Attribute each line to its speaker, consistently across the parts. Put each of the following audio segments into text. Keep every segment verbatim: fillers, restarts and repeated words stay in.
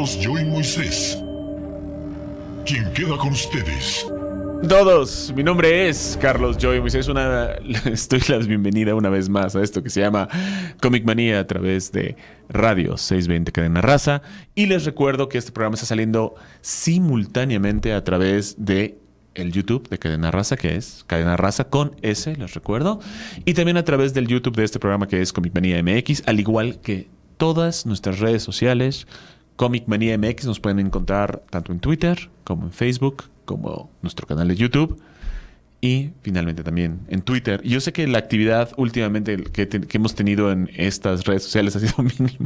Speaker 1: Carlos Joy Moisés, quien queda con ustedes.
Speaker 2: Todos, mi nombre es Carlos Joy Moisés. Una, estoy las bienvenida una vez más a esto que se llama Comic Manía a través de Radio seiscientos veinte Cadena Raza. Y les recuerdo que este programa está saliendo simultáneamente a través de el YouTube de Cadena Raza, que es Cadena Raza con S, les recuerdo. Y también a través del YouTube de este programa, que es Comic Manía M X, al igual que todas nuestras redes sociales. Comic Manía M X nos pueden encontrar tanto en Twitter como en Facebook, como nuestro canal de YouTube y finalmente también en Twitter. Y yo sé que la actividad últimamente que, te, que hemos tenido en estas redes sociales ha sido mínima,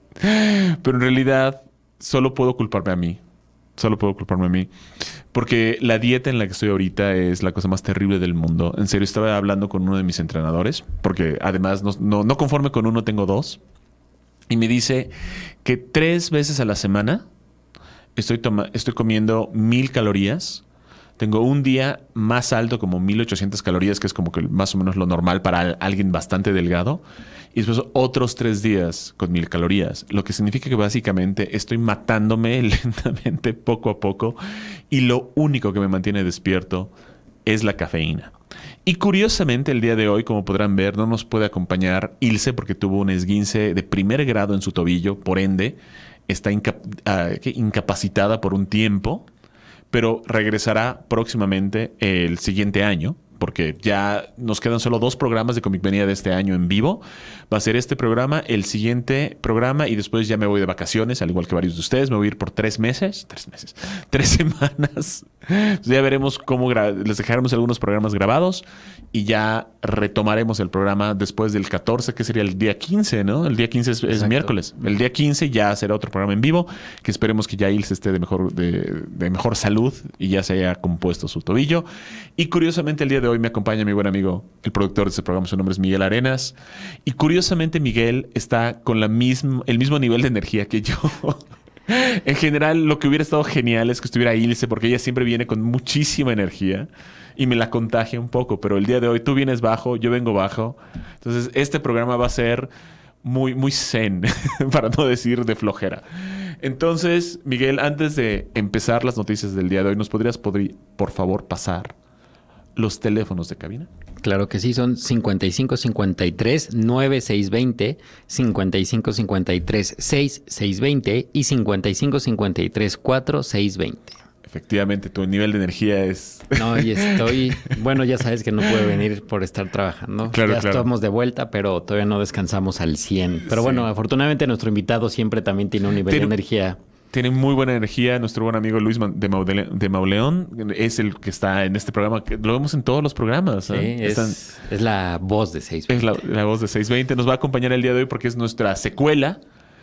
Speaker 2: pero en realidad solo puedo culparme a mí. Solo puedo culparme a mí. Porque la dieta en la que estoy ahorita es la cosa más terrible del mundo. En serio, estaba hablando con uno de mis entrenadores, porque además no, no, no conforme con uno, tengo dos. Y me dice que tres veces a la semana estoy, toma, estoy comiendo mil calorías. Tengo un día más alto, como mil ochocientas calorías, que es como que más o menos lo normal para alguien bastante delgado. Y después otros tres días con mil calorías. Lo que significa que básicamente estoy matándome lentamente, poco a poco. Y lo único que me mantiene despierto es la cafeína. Y curiosamente el día de hoy, como podrán ver, no nos puede acompañar Ilse porque tuvo un esguince de primer grado en su tobillo. Por ende, está incap- uh, incapacitada por un tiempo, pero regresará próximamente el siguiente año, porque ya nos quedan solo dos programas de Comic Manía de este año en vivo. Va a ser este programa, el siguiente programa, y después ya me voy de vacaciones, al igual que varios de ustedes. Me voy a ir por tres meses, tres meses, tres semanas. Entonces ya veremos cómo gra- les dejaremos algunos programas grabados y ya retomaremos el programa después del catorce, que sería el día quince, ¿no? El día quince es, es miércoles. El día quince ya será otro programa en vivo, que esperemos que ya Ilse esté de mejor, de, de mejor salud y ya se haya compuesto su tobillo. Y curiosamente el día de hoy me acompaña mi buen amigo, el productor de este programa, su nombre es Miguel Arenas. Y curiosamente Miguel está con la misma, el mismo nivel de energía que yo. En general, lo que hubiera estado genial es que estuviera Ilse, porque ella siempre viene con muchísima energía y me la contagia un poco. Pero el día de hoy tú vienes bajo, yo vengo bajo. Entonces este programa va a ser muy, muy zen, para no decir de flojera. Entonces, Miguel, antes de empezar las noticias del día de hoy, ¿nos podrías, podrí, por favor, pasar los teléfonos de cabina?
Speaker 3: Claro que sí, son cincuenta y cinco cincuenta y tres nueve seis veinte, cincuenta y cinco cincuenta y tres seis seis veinte y cincuenta y cinco cincuenta y tres cuatro seis veinte.
Speaker 2: Efectivamente, tu nivel de energía es...
Speaker 3: No, y estoy... Bueno, ya sabes que no puedo venir por estar trabajando.
Speaker 2: Claro,
Speaker 3: ya
Speaker 2: claro.
Speaker 3: estamos de vuelta, pero todavía no descansamos al cien. Pero sí. Bueno, afortunadamente nuestro invitado siempre también tiene un nivel tiene... de energía...
Speaker 2: Tiene muy buena energía. Nuestro buen amigo Luis de, Maule, de Mauleón es el que está en este programa. Lo vemos en todos los programas. ¿eh?
Speaker 3: Sí, es, Están, es la voz de seiscientos veinte.
Speaker 2: Es la, la voz de seiscientos veinte. Nos va a acompañar el día de hoy porque es nuestra secuela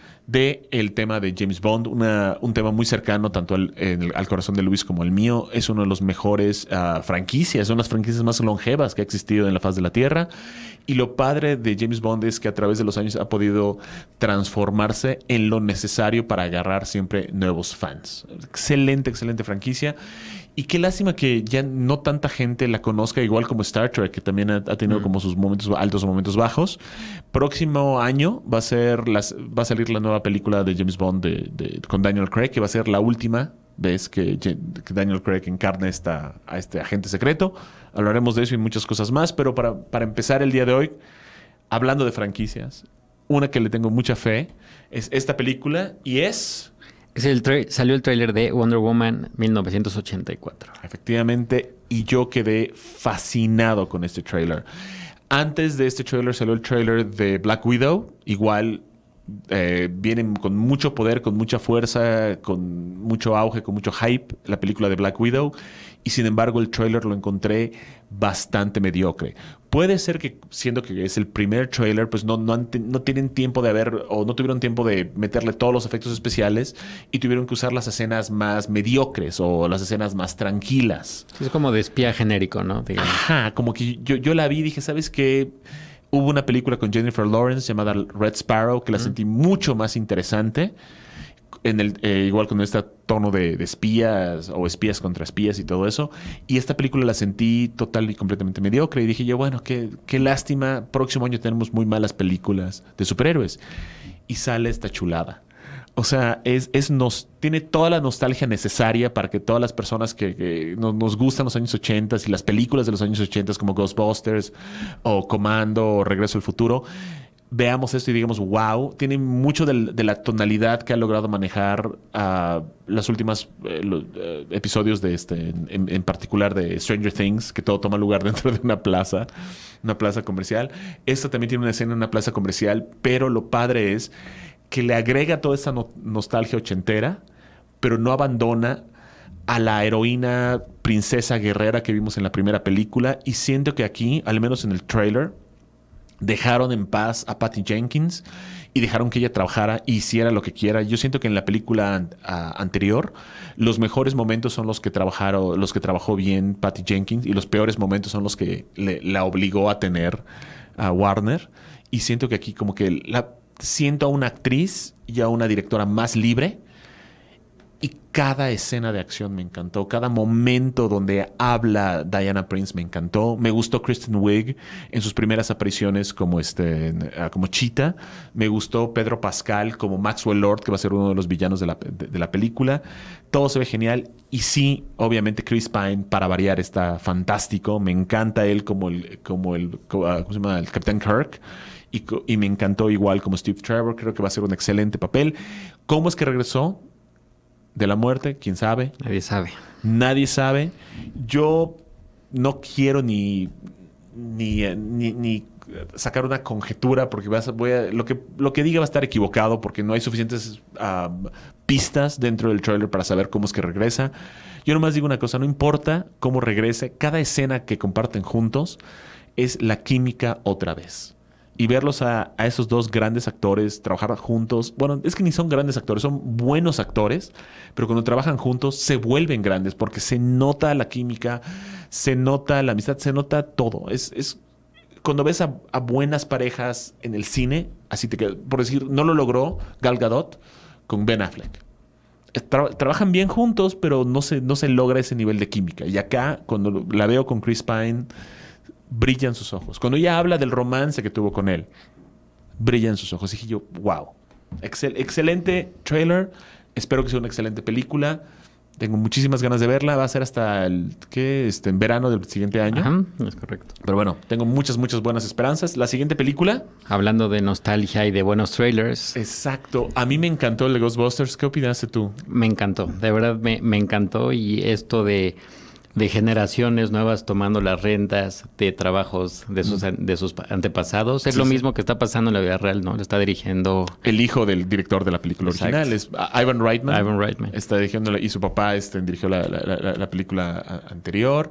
Speaker 2: del tema de James Bond. Una, un tema muy cercano tanto al, el, al corazón de Luis como al mío. Es uno de los mejores uh, franquicias. Son las franquicias más longevas que ha existido en la faz de la Tierra. Y lo padre de James Bond es que a través de los años ha podido transformarse en lo necesario para agarrar siempre nuevos fans. Excelente, excelente franquicia. Y qué lástima que ya no tanta gente la conozca, igual como Star Trek, que también ha, ha tenido mm. como sus momentos altos o momentos bajos. Próximo año va a ser las, va a salir la nueva película de James Bond de, de, con Daniel Craig, que va a ser la última vez que, que Daniel Craig encarne esta, a este agente secreto. Hablaremos de eso y muchas cosas más, pero para, para empezar el día de hoy, hablando de franquicias, una que le tengo mucha fe es esta película y es...
Speaker 3: Es el tra- salió el tráiler de Wonder Woman mil novecientos ochenta y cuatro.
Speaker 2: Efectivamente, y yo quedé fascinado con este tráiler. Antes de este tráiler salió el tráiler de Black Widow. Igual eh, vienen con mucho poder, con mucha fuerza, con mucho auge, con mucho hype, la película de Black Widow. Y sin embargo, el tráiler lo encontré bastante mediocre. Puede ser que, siendo que es el primer tráiler, pues no, no, han, no tienen tiempo de haber, o no tuvieron tiempo de meterle todos los efectos especiales y tuvieron que usar las escenas más mediocres o las escenas más tranquilas.
Speaker 3: Es como de espía genérico, ¿no? Digamos.
Speaker 2: Ajá, como que yo, yo la vi y dije, ¿sabes qué? Hubo una película con Jennifer Lawrence llamada Red Sparrow que la uh-huh. sentí mucho más interesante. En el, eh, igual con este tono de, de espías o espías contra espías y todo eso. Y esta película la sentí total y completamente mediocre. Y dije yo, bueno, qué, qué lástima. Próximo año tenemos muy malas películas de superhéroes. Y sale esta chulada. O sea, es, es nos, tiene toda la nostalgia necesaria para que todas las personas que, que nos, nos gustan los años ochenta y las películas de los años ochenta como Ghostbusters o Commando o Regreso al Futuro, veamos esto y digamos, wow, tiene mucho del- de, la tonalidad que ha logrado manejar uh, las últimas eh, lo- eh, episodios de este, en, en particular de Stranger Things, que todo toma lugar dentro de una plaza, una plaza comercial. Esta también tiene una escena en una plaza comercial, pero lo padre es que le agrega toda esa no- nostalgia ochentera, pero no abandona a la heroína princesa guerrera que vimos en la primera película. Y siento que aquí, al menos en el trailer, dejaron en paz a Patty Jenkins y dejaron que ella trabajara y hiciera lo que quiera. Yo siento que en la película an- a- anterior los mejores momentos son los que trabajaron, los que trabajó bien Patty Jenkins y los peores momentos son los que le- la obligó a tener a Warner. Y siento que aquí como que la siento a una actriz y a una directora más libre. Y cada escena de acción me encantó. Cada momento donde habla Diana Prince me encantó. Me gustó Kristen Wiig en sus primeras apariciones como, este, en- ah, como Cheetah. Me gustó Pedro Pascal como Maxwell Lord, que va a ser uno de los villanos de la, de- de la película. Todo se ve genial. Y sí, obviamente Chris Pine, para variar, está fantástico. Me encanta él como el, como el, co- ah, ¿cómo se llama? El Capitán Kirk. Y, co- y me encantó igual como Steve Trevor. Creo que va a ser un excelente papel. ¿Cómo es que regresó de la muerte? ¿Quién sabe?
Speaker 3: Nadie sabe.
Speaker 2: Nadie sabe. Yo no quiero ni, ni, eh, ni, ni sacar una conjetura porque vas a- voy a- lo, que, lo que diga va a estar equivocado porque no hay suficientes ah, pistas dentro del trailer para saber cómo es que regresa. Yo nomás digo una cosa, no importa cómo regrese, cada escena que comparten juntos es la química otra vez. Y verlos a, a esos dos grandes actores trabajar juntos. Bueno, es que ni son grandes actores, son buenos actores, pero cuando trabajan juntos se vuelven grandes porque se nota la química, se nota la amistad, se nota todo. Es, es cuando ves a, a buenas parejas en el cine, así te quedas. Por decir, no lo logró Gal Gadot con Ben Affleck. Tra- trabajan bien juntos, pero no se, no se logra ese nivel de química. Y acá, cuando la veo con Chris Pine, brillan sus ojos. Cuando ella habla del romance que tuvo con él, brillan sus ojos. Y dije yo, wow. Excel- excelente trailer. Espero que sea una excelente película. Tengo muchísimas ganas de verla. Va a ser hasta el ¿qué? Este, en verano del siguiente año.
Speaker 3: Ajá, es correcto.
Speaker 2: Pero bueno, tengo muchas, muchas buenas esperanzas. La siguiente película.
Speaker 3: Hablando de nostalgia y de buenos trailers,
Speaker 2: Exacto. A mí me encantó el de Ghostbusters. ¿Qué opinaste tú?
Speaker 3: me encantó. De verdad me, me encantó. Y esto de, de generaciones nuevas tomando las rentas de trabajos de sus, an- de sus pa- antepasados. Es
Speaker 2: Sí,
Speaker 3: lo
Speaker 2: sí.
Speaker 3: mismo que está pasando en la vida real, ¿no? Lo está dirigiendo
Speaker 2: El hijo del director de la película
Speaker 3: Exacto.
Speaker 2: original es ah, Ivan Reitman.
Speaker 3: Ivan Reitman.
Speaker 2: Está dirigiendo y su papá este, dirigió la, la- la- la película a- anterior.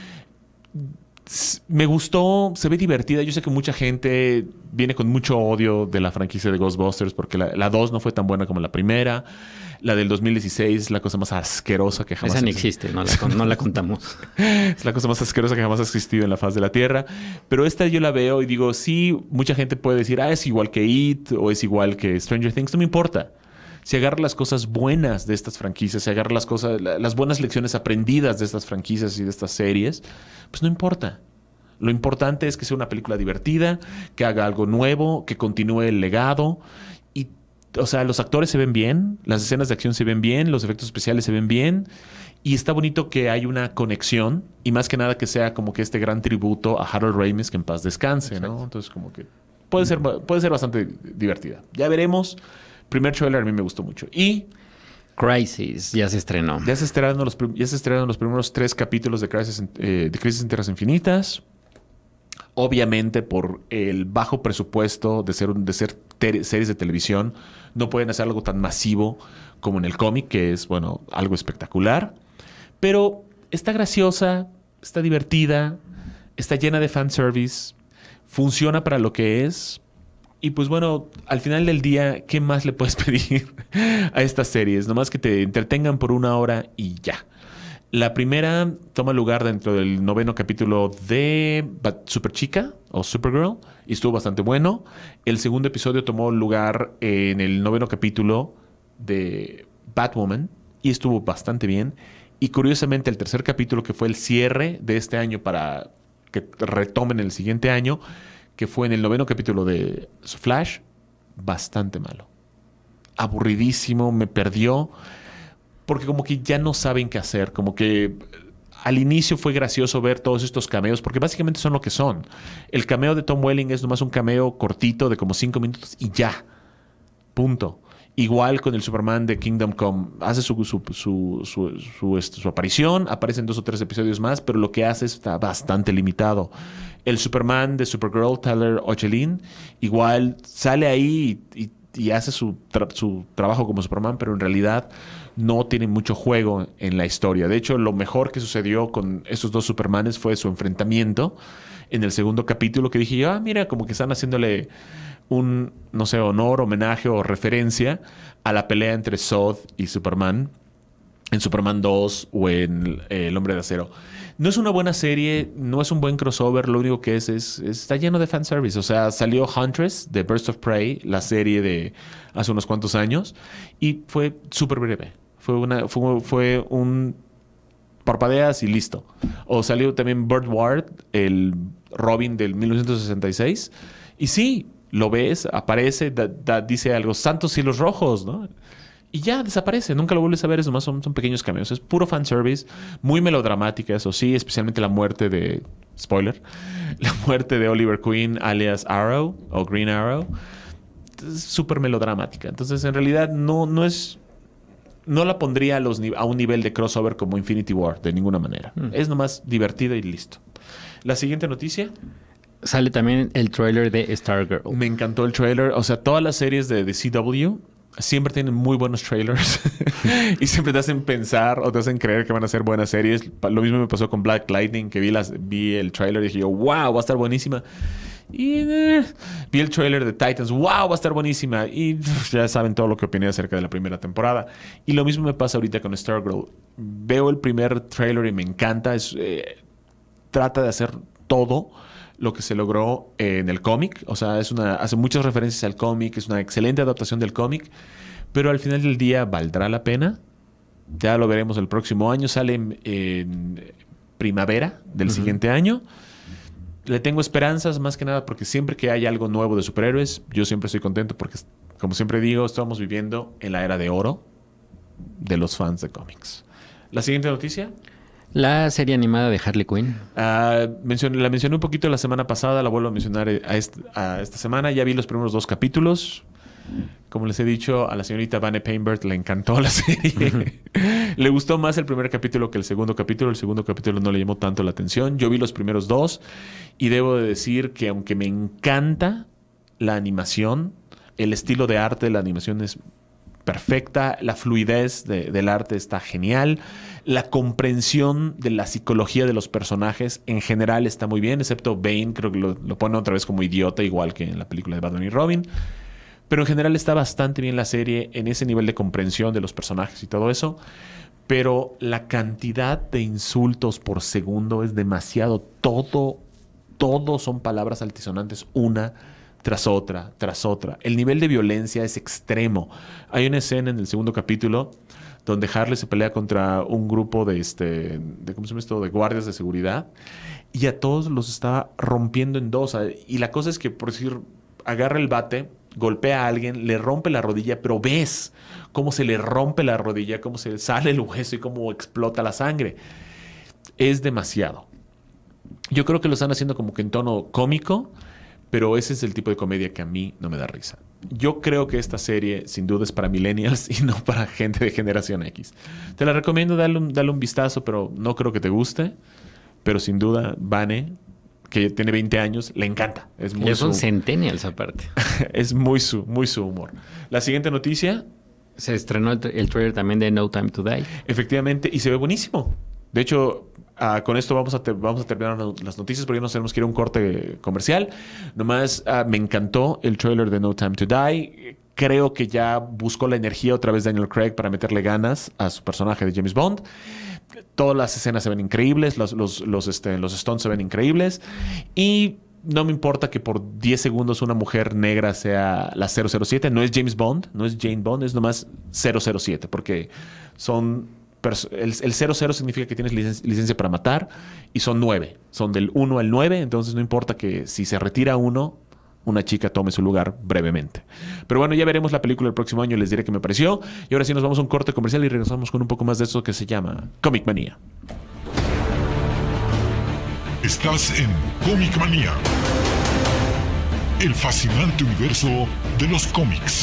Speaker 2: S- Me gustó, se ve divertida. Yo sé que mucha gente viene con mucho odio de la franquicia de Ghostbusters porque la, la dos no fue tan buena como la primera. La del dos mil dieciséis es la cosa más asquerosa que jamás
Speaker 3: Esa ni
Speaker 2: existe.
Speaker 3: existe, no la, con- no la contamos.
Speaker 2: Es la cosa más asquerosa que jamás ha existido en la faz de la Tierra. Pero esta yo la veo y digo, sí, mucha gente puede decir, ah, es igual que It o es igual que Stranger Things. No me importa. Si agarra las cosas buenas de estas franquicias, si agarra las cosas, la- las buenas lecciones aprendidas de estas franquicias y de estas series, pues no importa. Lo importante es que sea una película divertida, que haga algo nuevo, que continúe el legado. Y, o sea, los actores se ven bien, las escenas de acción se ven bien, los efectos especiales se ven bien. Y está bonito que hay una conexión y más que nada que sea como que este gran tributo a Harold Ramis, que en paz descanse, ¿no?
Speaker 3: Exacto.
Speaker 2: Entonces como que puede ser, puede ser bastante divertida. Ya veremos. Primer trailer a mí me gustó mucho. Y
Speaker 3: Crisis ya se estrenó.
Speaker 2: ya se estrenaron los, prim- ya se estrenaron los primeros tres capítulos de Crisis, en- eh, de Crisis en Tierras Infinitas. Obviamente por el bajo presupuesto de ser, un- de ser te- series de televisión, no pueden hacer algo tan masivo como en el cómic, que es, bueno, algo espectacular. Pero está graciosa, está divertida, está llena de fanservice, funciona para lo que es. Y pues bueno, al final del día, ¿qué más le puedes pedir a estas series? Nomás que te entretengan por una hora y ya. La primera toma lugar dentro del noveno capítulo de Bat- Super Chica o Supergirl y estuvo bastante bueno. El segundo episodio tomó lugar en el noveno capítulo de Batwoman y estuvo bastante bien. Y curiosamente el tercer capítulo, que fue el cierre de este año para que retomen el siguiente año, que fue en el noveno capítulo de Flash, bastante malo. aburridísimo, me perdió, porque como que ya no saben qué hacer, como que al inicio fue gracioso ver todos estos cameos, porque básicamente son lo que son. El cameo de Tom Welling es nomás un cameo cortito de como cinco minutos y ya, punto. Igual con el Superman de Kingdom Come. Hace su, su, su, su, su, esto, su aparición, aparecen dos o tres episodios más, pero lo que hace está bastante limitado. El Superman de Supergirl, Tyler Hoechlin, igual sale ahí y, y, y hace su, tra su trabajo como Superman, pero en realidad no tiene mucho juego en la historia. De hecho, lo mejor que sucedió con estos dos Supermanes fue su enfrentamiento en el segundo capítulo, que dije yo, ah, mira, como que están haciéndole un, no sé, honor, homenaje o referencia a la pelea entre Zod y Superman en Superman dos o en eh, El Hombre de Acero. No es una buena serie, no es un buen crossover, lo único que es, es, es está lleno de fanservice. O sea, salió Huntress de Birds of Prey, la serie de hace unos cuantos años, y fue súper breve. Fue, una, fue, fue un parpadeas y listo. O salió también Burt Ward, el Robin del mil novecientos sesenta y seis, y sí, lo ves, aparece, da, da, dice algo, santos cielos rojos, ¿no? Y ya desaparece, nunca lo vuelves a ver, es nomás son, son pequeños cameos. Es puro fanservice, muy melodramática, eso sí, especialmente la muerte de, spoiler, la muerte de Oliver Queen, alias Arrow, o Green Arrow, es súper melodramática. Entonces, en realidad, no, no es, no la pondría a, los, a un nivel de crossover como Infinity War, de ninguna manera. Mm. Es nomás divertida y listo. La siguiente noticia.
Speaker 3: Sale también el trailer de Stargirl.
Speaker 2: Me encantó el trailer. O sea, todas las series de, de C W siempre tienen muy buenos trailers y siempre te hacen pensar o te hacen creer que van a ser buenas series. Lo mismo me pasó con Black Lightning, que vi, las, vi el trailer y dije yo, wow, va a estar buenísima. Y eh, vi el trailer de Titans, wow, va a estar buenísima. Y pff, ya saben todo lo que opiné acerca de la primera temporada. Y lo mismo me pasa ahorita con Stargirl. Veo el primer trailer y me encanta. Es, eh, trata de hacer todo lo que se logró en el cómic. O sea, es una, hace muchas referencias al cómic, es una excelente adaptación del cómic, pero al final del día, ¿valdrá la pena? Ya lo veremos el próximo año. Sale en, en primavera del uh-huh. siguiente año. Le tengo esperanzas, más que nada, porque siempre que hay algo nuevo de superhéroes, yo siempre estoy contento porque, como siempre digo, estamos viviendo en la era de oro de los fans de cómics. La siguiente noticia.
Speaker 3: La serie animada de Harley Quinn.
Speaker 2: Uh, mencioné, la mencioné un poquito la semana pasada, la vuelvo a mencionar a, est a esta semana. Ya vi los primeros dos capítulos. Como les he dicho, a la señorita Vane Painbert le encantó la serie. Le gustó más el primer capítulo que el segundo capítulo. El segundo capítulo no le llamó tanto la atención. Yo vi los primeros dos y debo de decir que aunque me encanta la animación, el estilo de arte de la animación es perfecta, la fluidez de, del arte está genial, la comprensión de la psicología de los personajes en general está muy bien, excepto Bane, creo que lo, lo pone otra vez como idiota, igual que en la película de Batman y Robin, pero en general está bastante bien la serie en ese nivel de comprensión de los personajes y todo eso, pero la cantidad de insultos por segundo es demasiado, todo, todo son palabras altisonantes, una tras otra, tras otra. El nivel de violencia es extremo. Hay una escena en el segundo capítulo donde Harley se pelea contra un grupo de, este, de, ¿cómo se llama esto? De guardias de seguridad y a todos los está rompiendo en dos. Y la cosa es que, por decir, agarra el bate, golpea a alguien, le rompe la rodilla, pero ves cómo se le rompe la rodilla, cómo se sale el hueso y cómo explota la sangre. Es demasiado. Yo creo que lo están haciendo como que en tono cómico, pero ese es el tipo de comedia que a mí no me da risa. Yo creo que esta serie sin duda es para millennials y no para gente de generación X. Te la recomiendo, darle un, darle un vistazo, pero no creo que te guste. Pero sin duda, Vane, que tiene veinte años, le encanta. Es muy
Speaker 3: ya son
Speaker 2: su...
Speaker 3: centennials aparte.
Speaker 2: Es muy su, muy su humor. La siguiente noticia.
Speaker 3: Se estrenó el, el trailer también de No Time to Die.
Speaker 2: Efectivamente, y se ve buenísimo. De hecho, uh, con esto vamos a, vamos a terminar las noticias porque nos tenemos que ir a un corte comercial. Nomás uh, me encantó el trailer de No Time to Die. Creo que ya buscó la energía otra vez Daniel Craig para meterle ganas a su personaje de James Bond. Todas las escenas se ven increíbles, los, los, los, este, los stunts se ven increíbles. Y no me importa que por diez segundos una mujer negra sea la cero cero siete. No es James Bond, no es Jane Bond, es nomás cero cero siete porque son... El, el cero cero significa que tienes licencia, licencia para matar y son nueve. Son del uno al nueve, entonces no importa que si se retira uno, una chica tome su lugar brevemente. Pero bueno, ya veremos la película el próximo año, les diré qué me pareció. Y ahora sí nos vamos a un corte comercial y regresamos con un poco más de eso que se llama Comic Manía.
Speaker 1: Estás en Comic Manía, el fascinante universo de los cómics.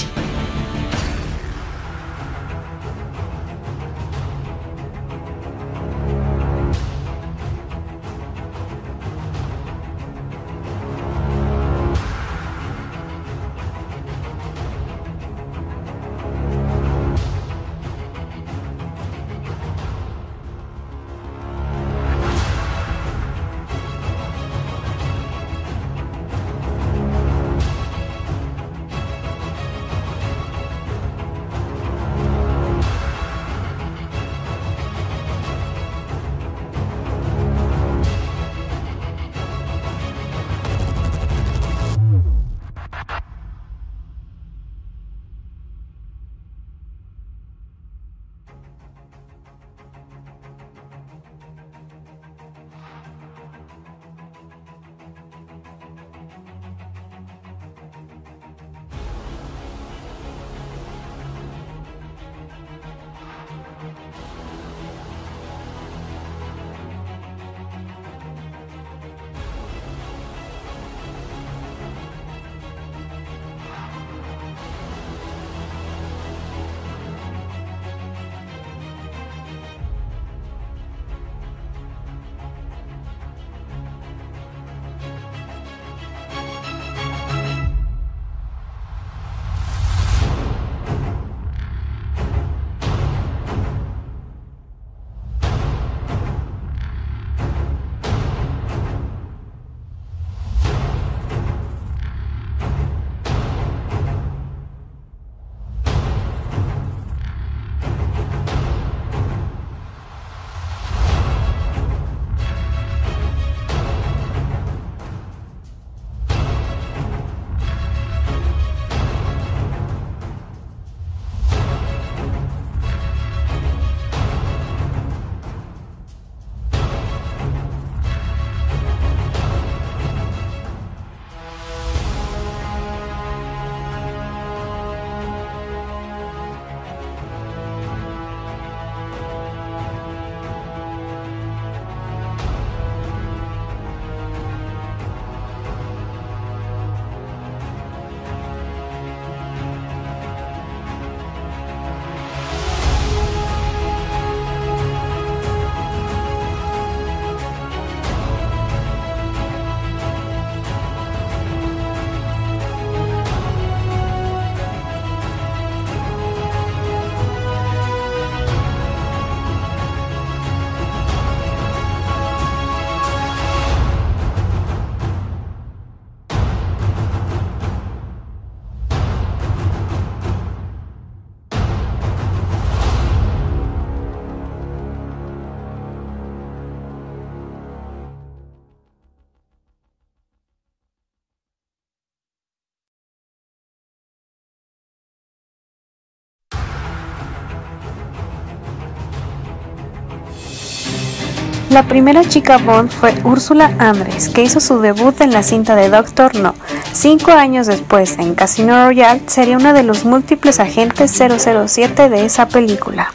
Speaker 4: La primera chica Bond fue Ursula Andress, que hizo su debut en la cinta de Doctor No. Cinco años después, en Casino Royale, sería una de los múltiples agentes cero cero siete de esa película.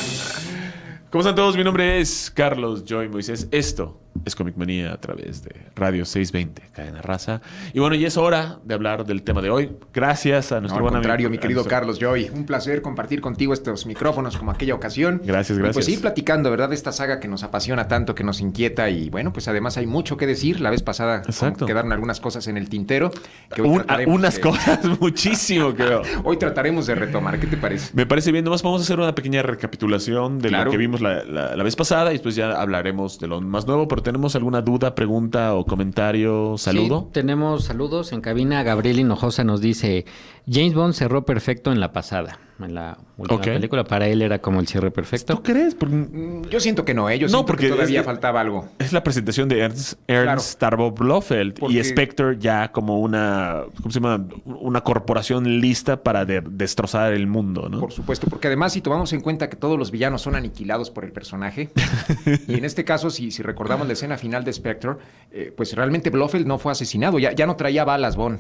Speaker 2: ¿Cómo están todos? Mi nombre es Carlos Joy Moisés. Esto es Comic Manía a través de Radio seiscientos veinte, Cadena Raza. Y bueno, ya es hora de hablar del tema de hoy. Gracias a nuestro
Speaker 5: no,
Speaker 2: buen
Speaker 5: al contrario,
Speaker 2: amigo,
Speaker 5: mi querido
Speaker 2: nuestro...
Speaker 5: Carlos Joy. Un placer compartir contigo estos micrófonos como aquella ocasión.
Speaker 2: Gracias, gracias.
Speaker 5: Y pues ir platicando, ¿verdad? De esta saga que nos apasiona tanto, que nos inquieta. Y bueno, pues además hay mucho que decir. La vez pasada
Speaker 2: Exacto.
Speaker 5: quedaron algunas cosas en el tintero. Que hoy
Speaker 2: Un, unas
Speaker 5: de...
Speaker 2: cosas, muchísimo, creo.
Speaker 5: Hoy trataremos de retomar. ¿Qué te parece?
Speaker 2: Me parece bien. Nomás vamos a hacer una pequeña recapitulación de
Speaker 5: claro.
Speaker 2: lo que vimos la, la, la vez pasada y después ya hablaremos de lo más nuevo. Pero ¿tenemos alguna duda, pregunta o comentario, saludo?
Speaker 3: Sí, tenemos saludos en cabina. Gabriel Hinojosa nos dice: James Bond cerró perfecto en la pasada, en la última
Speaker 2: okay.
Speaker 3: película. Para él era como el cierre perfecto.
Speaker 2: ¿Tú crees? Porque...
Speaker 5: Yo siento que no, ¿eh? Yo
Speaker 2: no,
Speaker 5: siento
Speaker 2: porque
Speaker 5: que todavía
Speaker 2: es,
Speaker 5: faltaba algo.
Speaker 2: Es la presentación de Ernst, Ernst
Speaker 5: claro.
Speaker 2: Starbo Blofeld
Speaker 5: porque...
Speaker 2: y Spectre ya como una, ¿cómo se llama? Una corporación lista para de, destrozar el mundo, ¿no?
Speaker 5: Por supuesto, porque además si tomamos en cuenta que todos los villanos son aniquilados por el personaje, y en este caso, si, si recordamos la escena final de Spectre, eh, pues realmente Blofeld no fue asesinado, ya, ya no traía balas Bond.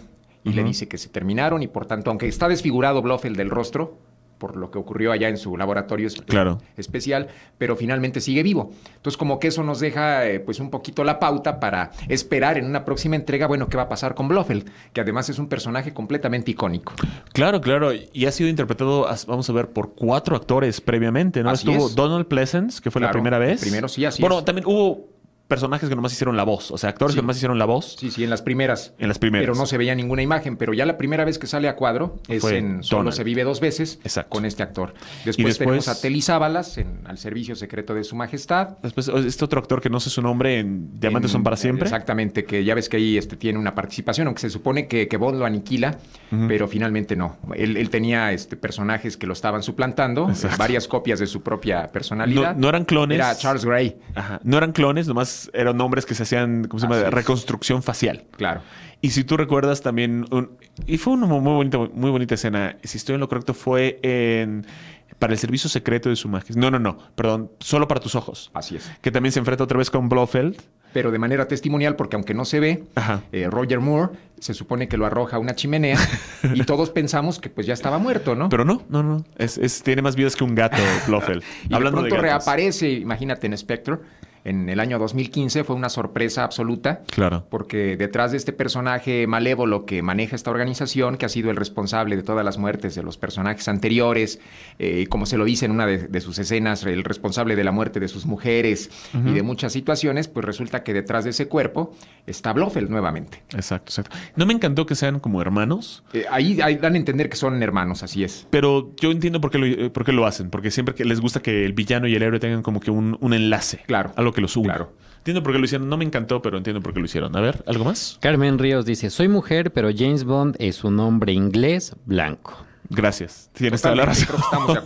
Speaker 5: y uh-huh. le dice que se terminaron y por tanto, aunque está desfigurado Blofeld del rostro, por lo que ocurrió allá en su laboratorio
Speaker 2: claro.
Speaker 5: especial, pero finalmente sigue vivo. Entonces, como que eso nos deja eh, pues un poquito la pauta para esperar en una próxima entrega, bueno, qué va a pasar con Blofeld, que además es un personaje completamente icónico.
Speaker 2: Claro, claro, y ha sido interpretado, vamos a ver, por cuatro actores previamente, ¿no?
Speaker 5: Así
Speaker 2: Estuvo
Speaker 5: es.
Speaker 2: Donald Pleasence, que fue
Speaker 5: Claro,
Speaker 2: la primera vez.
Speaker 5: Primero sí, así
Speaker 2: Bueno,
Speaker 5: es.
Speaker 2: también hubo personajes que nomás hicieron la voz, o sea, actores
Speaker 5: Sí.
Speaker 2: que nomás hicieron la voz.
Speaker 5: Sí, sí, en las primeras.
Speaker 2: En las primeras.
Speaker 5: Pero no se veía ninguna imagen. Pero ya la primera vez que sale a cuadro es
Speaker 2: Fue
Speaker 5: en Solo
Speaker 2: Donald.
Speaker 5: se vive dos veces.
Speaker 2: Exacto.
Speaker 5: Con este actor. Después,
Speaker 2: después-
Speaker 5: tenemos a Telly Sábalas en Al servicio secreto de su majestad.
Speaker 2: Después, este otro actor que no sé su nombre en Diamantes
Speaker 5: En-
Speaker 2: son para siempre.
Speaker 5: Exactamente, que ya ves que ahí este, tiene una participación, aunque se supone que, que Bond lo aniquila,
Speaker 2: Ujú.
Speaker 5: pero finalmente no. Él, él tenía este, personajes que lo estaban suplantando,
Speaker 2: Exacto.
Speaker 5: varias copias de su propia
Speaker 2: No,
Speaker 5: personalidad.
Speaker 2: no eran clones.
Speaker 5: Era Charles Gray,
Speaker 2: Ajá. No eran clones, nomás eran nombres que se hacían, ¿cómo se llama?
Speaker 5: Así es.
Speaker 2: Reconstrucción facial.
Speaker 5: claro.
Speaker 2: Y si tú recuerdas también, un- y fue una muy bonita, muy bonita escena, si estoy en lo correcto, fue en para el servicio secreto de su majestad. No, no, no, perdón, solo para tus ojos.
Speaker 5: Así es.
Speaker 2: Que también se enfrenta otra vez con Blofeld.
Speaker 5: Pero de manera testimonial, porque aunque no se ve,
Speaker 2: Ajá.
Speaker 5: eh, Roger Moore se supone que lo arroja a una chimenea y todos pensamos que pues ya estaba muerto, ¿no?
Speaker 2: Pero no, no, no. Es, es- tiene más vidas que un gato, Blofeld.
Speaker 5: y
Speaker 2: Hablando
Speaker 5: de pronto
Speaker 2: gatos.
Speaker 5: reaparece, imagínate, en Spectre. En el año dos mil quince fue una sorpresa absoluta.
Speaker 2: Claro.
Speaker 5: Porque detrás de este personaje malévolo que maneja esta organización, que ha sido el responsable de todas las muertes de los personajes anteriores, eh, como se lo dice en una de, de sus escenas, el responsable de la muerte de sus mujeres
Speaker 2: Ujú.
Speaker 5: y de muchas situaciones, pues resulta que detrás de ese cuerpo está Blofeld nuevamente.
Speaker 2: Exacto, exacto. No me encantó que sean como hermanos,
Speaker 5: Eh, ahí, ahí dan a entender que son hermanos, así es.
Speaker 2: pero yo entiendo por qué lo, eh, por qué lo hacen. Porque siempre que les gusta que el villano y el héroe tengan como que un, un enlace.
Speaker 5: Claro.
Speaker 2: Algo que los une.
Speaker 5: Claro.
Speaker 2: Entiendo por qué lo hicieron. No me encantó, pero entiendo por qué lo hicieron. A ver, ¿algo más?
Speaker 3: Carmen Ríos dice, soy mujer, pero James Bond es un hombre inglés blanco.
Speaker 2: Gracias. Tienes toda la
Speaker 5: Totalmente,
Speaker 2: razón.
Speaker 5: creo que estamos de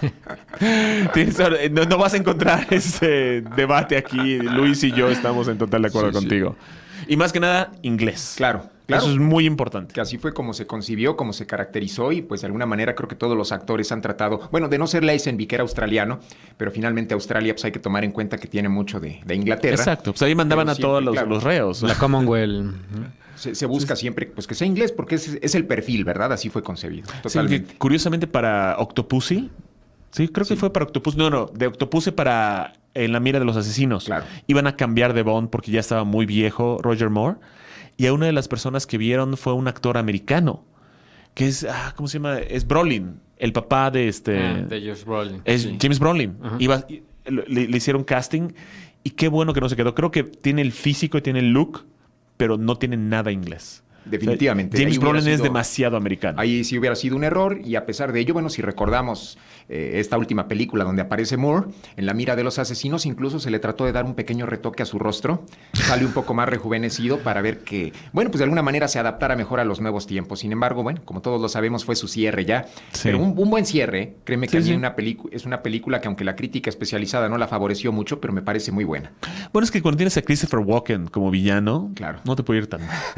Speaker 5: acuerdo.
Speaker 2: Tienes toda- no, no vas a encontrar ese debate aquí. Luis y yo estamos en total de acuerdo
Speaker 5: Sí, sí.
Speaker 2: contigo. Y más que nada, inglés.
Speaker 5: Claro, claro.
Speaker 2: Eso es muy importante.
Speaker 5: Que así fue como se concibió, como se caracterizó y pues de alguna manera creo que todos los actores han tratado, bueno, de no ser Lazenby, que era australiano, pero finalmente Australia pues hay que tomar en cuenta que tiene mucho de, de Inglaterra.
Speaker 2: Exacto. Pues ahí mandaban
Speaker 5: Pero
Speaker 2: a
Speaker 5: siempre,
Speaker 2: todos los,
Speaker 5: claro.
Speaker 2: los reos.
Speaker 3: La Commonwealth. ujú.
Speaker 5: Se, se busca siempre pues que sea inglés porque es, es el perfil, ¿verdad? Así fue concebido.
Speaker 2: Sí,
Speaker 5: Totalmente.
Speaker 2: que curiosamente para Octopussy. Sí, creo que
Speaker 5: Sí.
Speaker 2: fue para Octopussy. No, no, de Octopussy para En la mira de los asesinos.
Speaker 5: Claro.
Speaker 2: Iban a cambiar de Bond porque ya estaba muy viejo Roger Moore. Y a una de las personas que vieron fue un actor americano. Que es, ah, ¿cómo se llama? Es Brolin, el papá de este...
Speaker 3: Ah, de Josh Brolin.
Speaker 2: Es
Speaker 3: Sí.
Speaker 2: James Brolin.
Speaker 3: Ajá.
Speaker 2: Iba- y- le, le hicieron casting y qué bueno que no se quedó. Creo que tiene el físico y tiene el look, pero no tiene nada inglés.
Speaker 5: Definitivamente.
Speaker 2: O sea, James
Speaker 5: Ahí hubiera
Speaker 2: Brolin es
Speaker 5: sido-
Speaker 2: demasiado americano.
Speaker 5: Ahí sí hubiera sido un error y a pesar de ello, bueno, si recordamos eh, esta última película donde aparece Moore, en la mira de los asesinos incluso se le trató de dar un pequeño retoque a su rostro, sale un poco más rejuvenecido para ver que, bueno, pues de alguna manera se adaptara mejor a los nuevos tiempos. Sin embargo, bueno, como todos lo sabemos, fue su cierre ya,
Speaker 2: Sí.
Speaker 5: pero un, un buen cierre, créeme que
Speaker 2: Sí,
Speaker 5: a mí
Speaker 2: sí.
Speaker 5: una pelicu- es una película que aunque la crítica especializada no la favoreció mucho, pero me parece muy buena.
Speaker 2: Bueno, es que cuando tienes a Christopher Walken como villano,
Speaker 5: Claro.
Speaker 2: no te puede ir tan...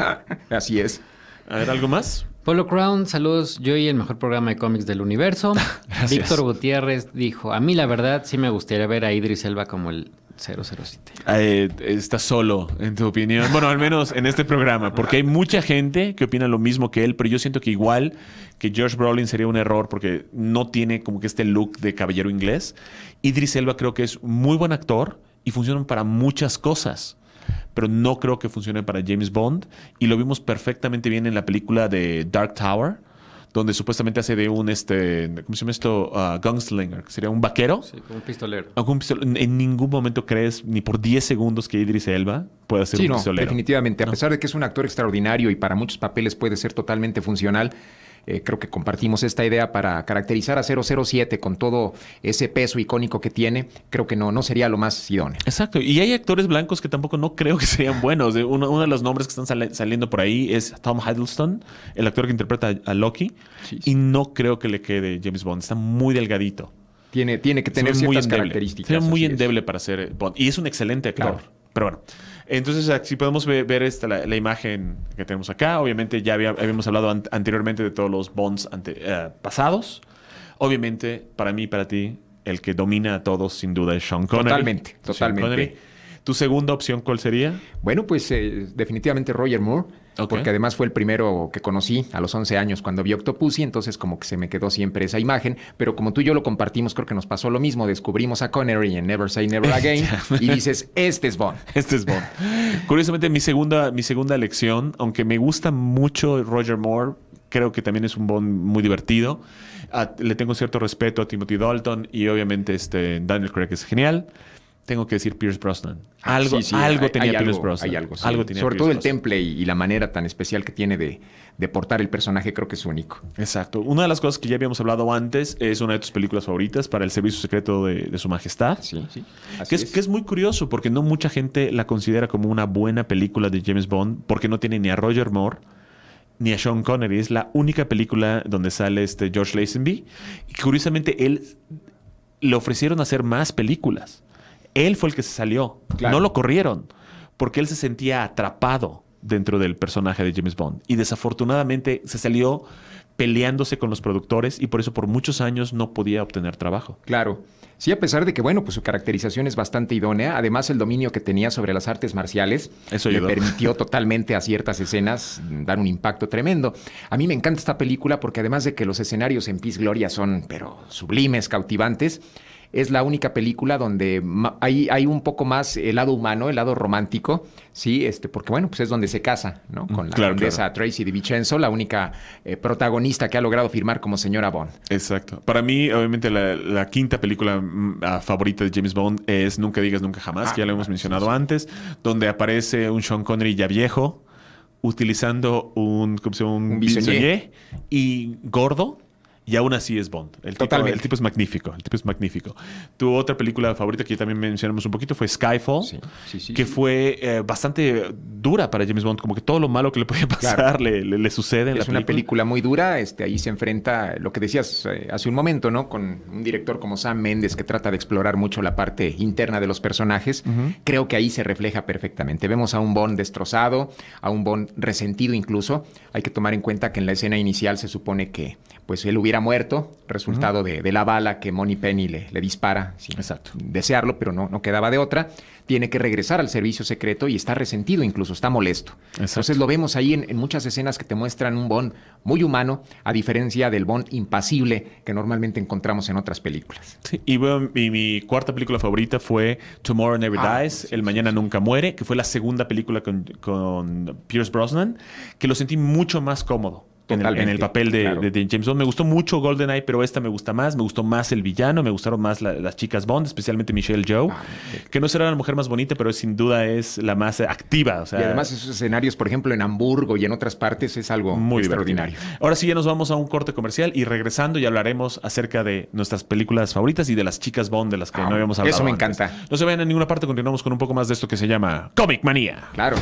Speaker 5: Así es.
Speaker 2: A ver, ¿algo más?
Speaker 3: Polo Crown, saludos. Yo y el mejor programa de cómics del universo.
Speaker 2: Gracias.
Speaker 3: Víctor Gutiérrez dijo, a mí la verdad sí me gustaría ver a Idris Elba como el cero cero siete.
Speaker 2: Eh, estás solo, en tu opinión. Bueno, al menos en este programa, porque hay mucha gente que opina lo mismo que él, pero yo siento que igual que Josh Brolin sería un error porque no tiene como que este look de caballero inglés. Idris Elba creo que es muy buen actor y funciona para muchas cosas, pero no creo que funcione para James Bond. Y lo vimos perfectamente bien en la película de Dark Tower, donde supuestamente hace de un, este, ¿cómo se llama esto? Uh, gunslinger, que sería un vaquero.
Speaker 3: Sí, como un pistolero.
Speaker 2: Aunque un pistol- en- en ningún momento crees, ni por diez segundos, que Idris Elba pueda ser
Speaker 5: Sí,
Speaker 2: un
Speaker 5: no,
Speaker 2: pistolero.
Speaker 5: definitivamente. A
Speaker 2: ¿No?
Speaker 5: pesar de que es un actor extraordinario y para muchos papeles puede ser totalmente funcional, eh, creo que compartimos esta idea para caracterizar a cero cero siete con todo ese peso icónico que tiene. Creo que no, no sería lo más idóneo.
Speaker 2: Exacto. Y hay actores blancos que tampoco no creo que sean buenos. De Uno, uno de los nombres que están sali- saliendo por ahí es Tom Hiddleston, el actor que interpreta a, a Loki.
Speaker 5: Sí, sí.
Speaker 2: Y no creo que le quede James Bond. Está muy delgadito.
Speaker 5: Tiene, tiene que
Speaker 2: Se
Speaker 5: tener
Speaker 2: ve muy
Speaker 5: ciertas
Speaker 2: endeble.
Speaker 5: características.
Speaker 2: Se ve muy
Speaker 5: así es.
Speaker 2: endeble para ser Bond. Y es un excelente actor.
Speaker 5: Claro.
Speaker 2: Pero bueno. Entonces, si podemos ver, ver esta, la, la imagen que tenemos acá. Obviamente, ya había- habíamos hablado an- anteriormente de todos los Bonds ante- eh, pasados. Obviamente, para mí y para ti, el que domina a todos, sin duda, es Sean Connery.
Speaker 5: Totalmente,
Speaker 2: Sean
Speaker 5: totalmente.
Speaker 2: Connery. ¿Tu segunda opción cuál sería?
Speaker 5: Bueno, pues eh, definitivamente Roger Moore.
Speaker 2: Ok.
Speaker 5: Porque además fue el primero que conocí a los once años cuando vi Octopussy, entonces como que se me quedó siempre esa imagen, pero como tú y yo lo compartimos, creo que nos pasó lo mismo, descubrimos a Connery en Never Say Never Again y dices, este es Bond.
Speaker 2: Este es Bond. Curiosamente, mi segunda, mi segunda elección, aunque me gusta mucho Roger Moore, creo que también es un Bond muy divertido. Uh, le tengo cierto respeto a Timothy Dalton y obviamente este Daniel Craig es genial. Tengo que decir Pierce Brosnan.
Speaker 5: Ah,
Speaker 2: Algo,
Speaker 5: sí, sí,
Speaker 2: algo
Speaker 5: hay-
Speaker 2: tenía
Speaker 5: hay
Speaker 2: Pierce
Speaker 5: algo,
Speaker 2: Brosnan.
Speaker 5: hay algo, sí.
Speaker 2: Algo tenía
Speaker 5: Sobre
Speaker 2: Pierce
Speaker 5: todo el
Speaker 2: Brosnan.
Speaker 5: temple y, y la manera tan especial que tiene de, de portar el personaje, creo que es único.
Speaker 2: Exacto. Una de las cosas que ya habíamos hablado antes es una de tus películas favoritas para el Servicio Secreto de, de Su Majestad.
Speaker 5: Sí, sí. Así
Speaker 2: Que es, que es muy curioso porque no mucha gente la considera como una buena película de James Bond porque no tiene ni a Roger Moore ni a Sean Connery. Es la única película donde sale este George Lazenby. Y curiosamente él le ofrecieron hacer más películas. Él fue el que se salió.
Speaker 5: Claro.
Speaker 2: No lo corrieron porque él se sentía atrapado dentro del personaje de James Bond. Y desafortunadamente se salió peleándose con los productores y por eso por muchos años no podía obtener trabajo.
Speaker 5: Claro. Sí, a pesar de que, bueno, pues su caracterización es bastante idónea. Además, el dominio que tenía sobre las artes marciales
Speaker 2: Eso
Speaker 5: le
Speaker 2: ayudó.
Speaker 5: permitió totalmente a ciertas escenas mm, dar un impacto tremendo. A mí me encanta esta película porque además de que los escenarios en Peace Gloria son, pero sublimes, cautivantes, es la única película donde ma- hay, hay un poco más el lado humano, el lado romántico, sí, este, porque bueno, pues es donde se casa, ¿no? Con la
Speaker 2: Claro,
Speaker 5: condesa
Speaker 2: claro.
Speaker 5: Tracy de Vicenzo, la única eh, protagonista que ha logrado firmar como señora Bond.
Speaker 2: Exacto. Para mí, obviamente, la, la quinta película mm, ah, favorita de James Bond es Nunca digas nunca jamás,
Speaker 5: Ah,
Speaker 2: que ya lo hemos
Speaker 5: sí,
Speaker 2: mencionado
Speaker 5: sí.
Speaker 2: antes, donde aparece un Sean Connery ya viejo, utilizando un, ¿cómo se llama? un,
Speaker 5: Un bisoñé.
Speaker 2: bisoñé y gordo. Y aún así es Bond. El tipo,
Speaker 5: Totalmente.
Speaker 2: el tipo es magnífico. El tipo es magnífico. Tu otra película favorita que también mencionamos un poquito fue Skyfall,
Speaker 5: Sí, sí, sí,
Speaker 2: que
Speaker 5: sí.
Speaker 2: fue eh, bastante dura para James Bond. Como que todo lo malo que le podía pasar
Speaker 5: Claro.
Speaker 2: le, le- le sucede en
Speaker 5: Es
Speaker 2: la
Speaker 5: una película muy dura, este, ahí se enfrenta lo que decías eh, hace un momento, ¿no? Con un director como Sam Mendes que trata de explorar mucho la parte interna de los personajes. Creo que ahí se refleja perfectamente. Vemos a un Bond destrozado, a un Bond resentido incluso. Hay que tomar en cuenta que en la escena inicial se supone que pues él hubiera muerto, resultado de, de la bala que Money Penny le, le dispara sin
Speaker 2: Exacto.
Speaker 5: desearlo, pero no, no quedaba de otra. Tiene que regresar al servicio secreto y está resentido incluso, está molesto.
Speaker 2: Exacto.
Speaker 5: Entonces lo vemos ahí en, en muchas escenas que te muestran un Bond muy humano, a diferencia del Bond impasible que normalmente encontramos en otras películas.
Speaker 2: Sí, y bueno, mi, mi cuarta película favorita fue Tomorrow Never
Speaker 5: Ah,
Speaker 2: Dies,
Speaker 5: sí,
Speaker 2: El
Speaker 5: sí,
Speaker 2: Mañana
Speaker 5: sí.
Speaker 2: Nunca Muere, que fue la segunda película con, con Pierce Brosnan, que lo sentí mucho más cómodo. En el, en el
Speaker 5: Totalmente,
Speaker 2: papel de,
Speaker 5: claro.
Speaker 2: de- de James Bond. Me gustó mucho GoldenEye, pero esta me gusta más. Me gustó más el villano, me gustaron más la- las chicas Bond, especialmente Michelle Yeoh,
Speaker 5: Ah,
Speaker 2: que no será la mujer más bonita, pero sin duda es la más activa. O sea,
Speaker 5: Y además esos escenarios, por ejemplo, en Hamburgo y en otras partes, es algo
Speaker 2: muy
Speaker 5: extraordinario.
Speaker 2: divertido. Ahora sí, ya nos vamos a un corte comercial y regresando ya hablaremos acerca de nuestras películas favoritas y de las chicas Bond de las que
Speaker 5: Ah,
Speaker 2: no habíamos hablado
Speaker 5: eso me
Speaker 2: antes.
Speaker 5: encanta.
Speaker 2: No se vayan a ninguna parte, continuamos con un poco más de esto que se llama Comic Manía.
Speaker 5: Claro.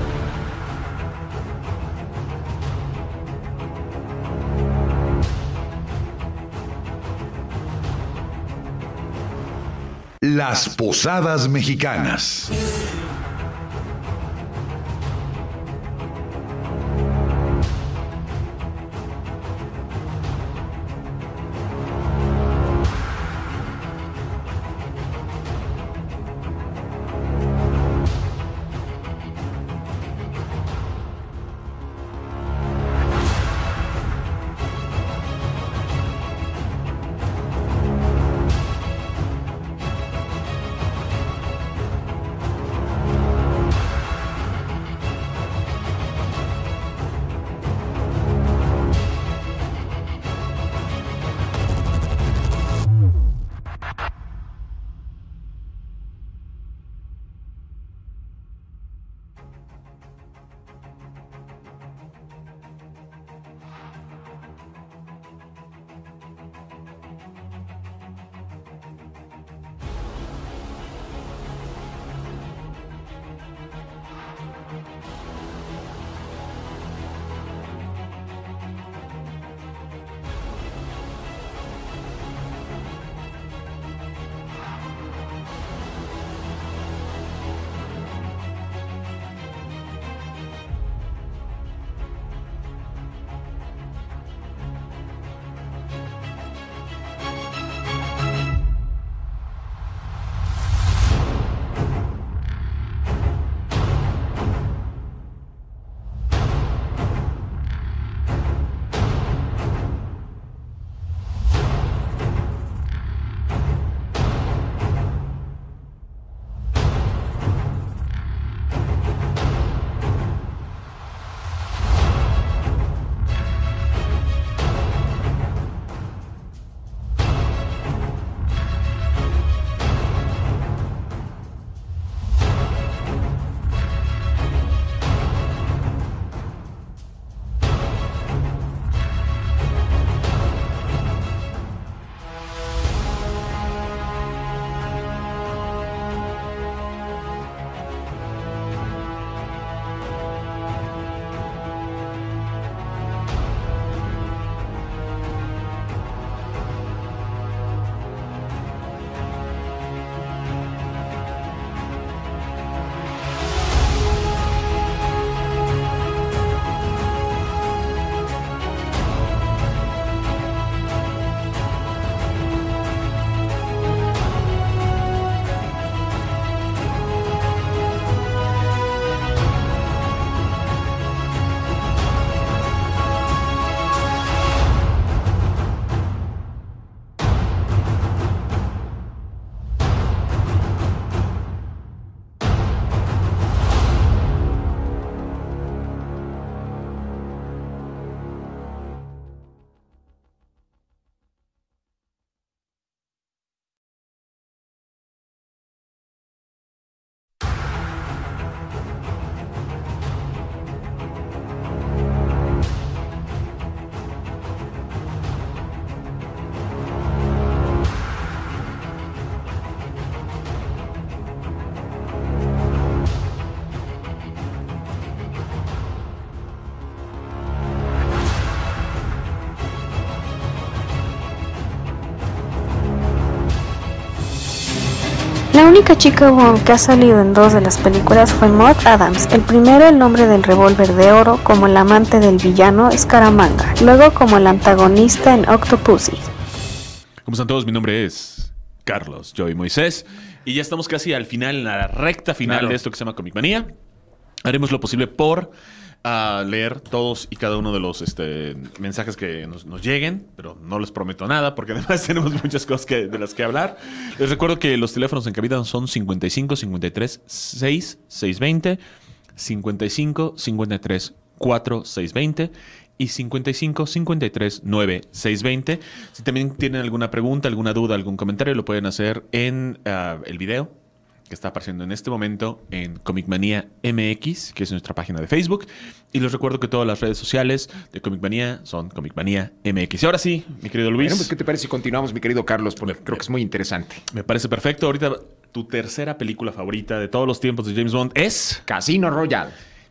Speaker 1: Las Posadas Mexicanas.
Speaker 4: única chica Bond que ha salido en dos de las películas fue Maud Adams, el primero el nombre del revólver de oro como el amante del villano Scaramanga, luego como el antagonista en Octopussy.
Speaker 2: ¿Cómo están todos? Mi nombre es Carlos Joy Moisés y ya estamos casi al final, en la recta final claro. de esto que se llama Comic Manía. Haremos lo posible por uh, leer todos y cada uno de los este, mensajes que nos, nos lleguen, pero no les prometo nada porque además tenemos muchas cosas que, de las que hablar. Les recuerdo que los teléfonos en cabina son cincuenta y cinco, cincuenta y tres, seis, seiscientos veinte, cincuenta y cinco, cincuenta y tres, cuatro, seiscientos veinte y cincuenta y cinco, cincuenta y tres, nueve, seiscientos veinte. Si también tienen alguna pregunta, alguna duda, algún comentario, lo pueden hacer en uh, el video que está apareciendo en este momento en Comic Manía M X, que es nuestra página de Facebook. Y les recuerdo que todas las redes sociales de Comic Manía son Comic Manía M X. Y ahora sí, mi querido Luis.
Speaker 5: Bueno, pues, ¿qué te parece si continuamos, mi querido Carlos? Porque me, creo que es muy interesante.
Speaker 2: Me parece perfecto. Ahorita, tu tercera película favorita de todos los tiempos de James Bond es
Speaker 5: Casino Royale.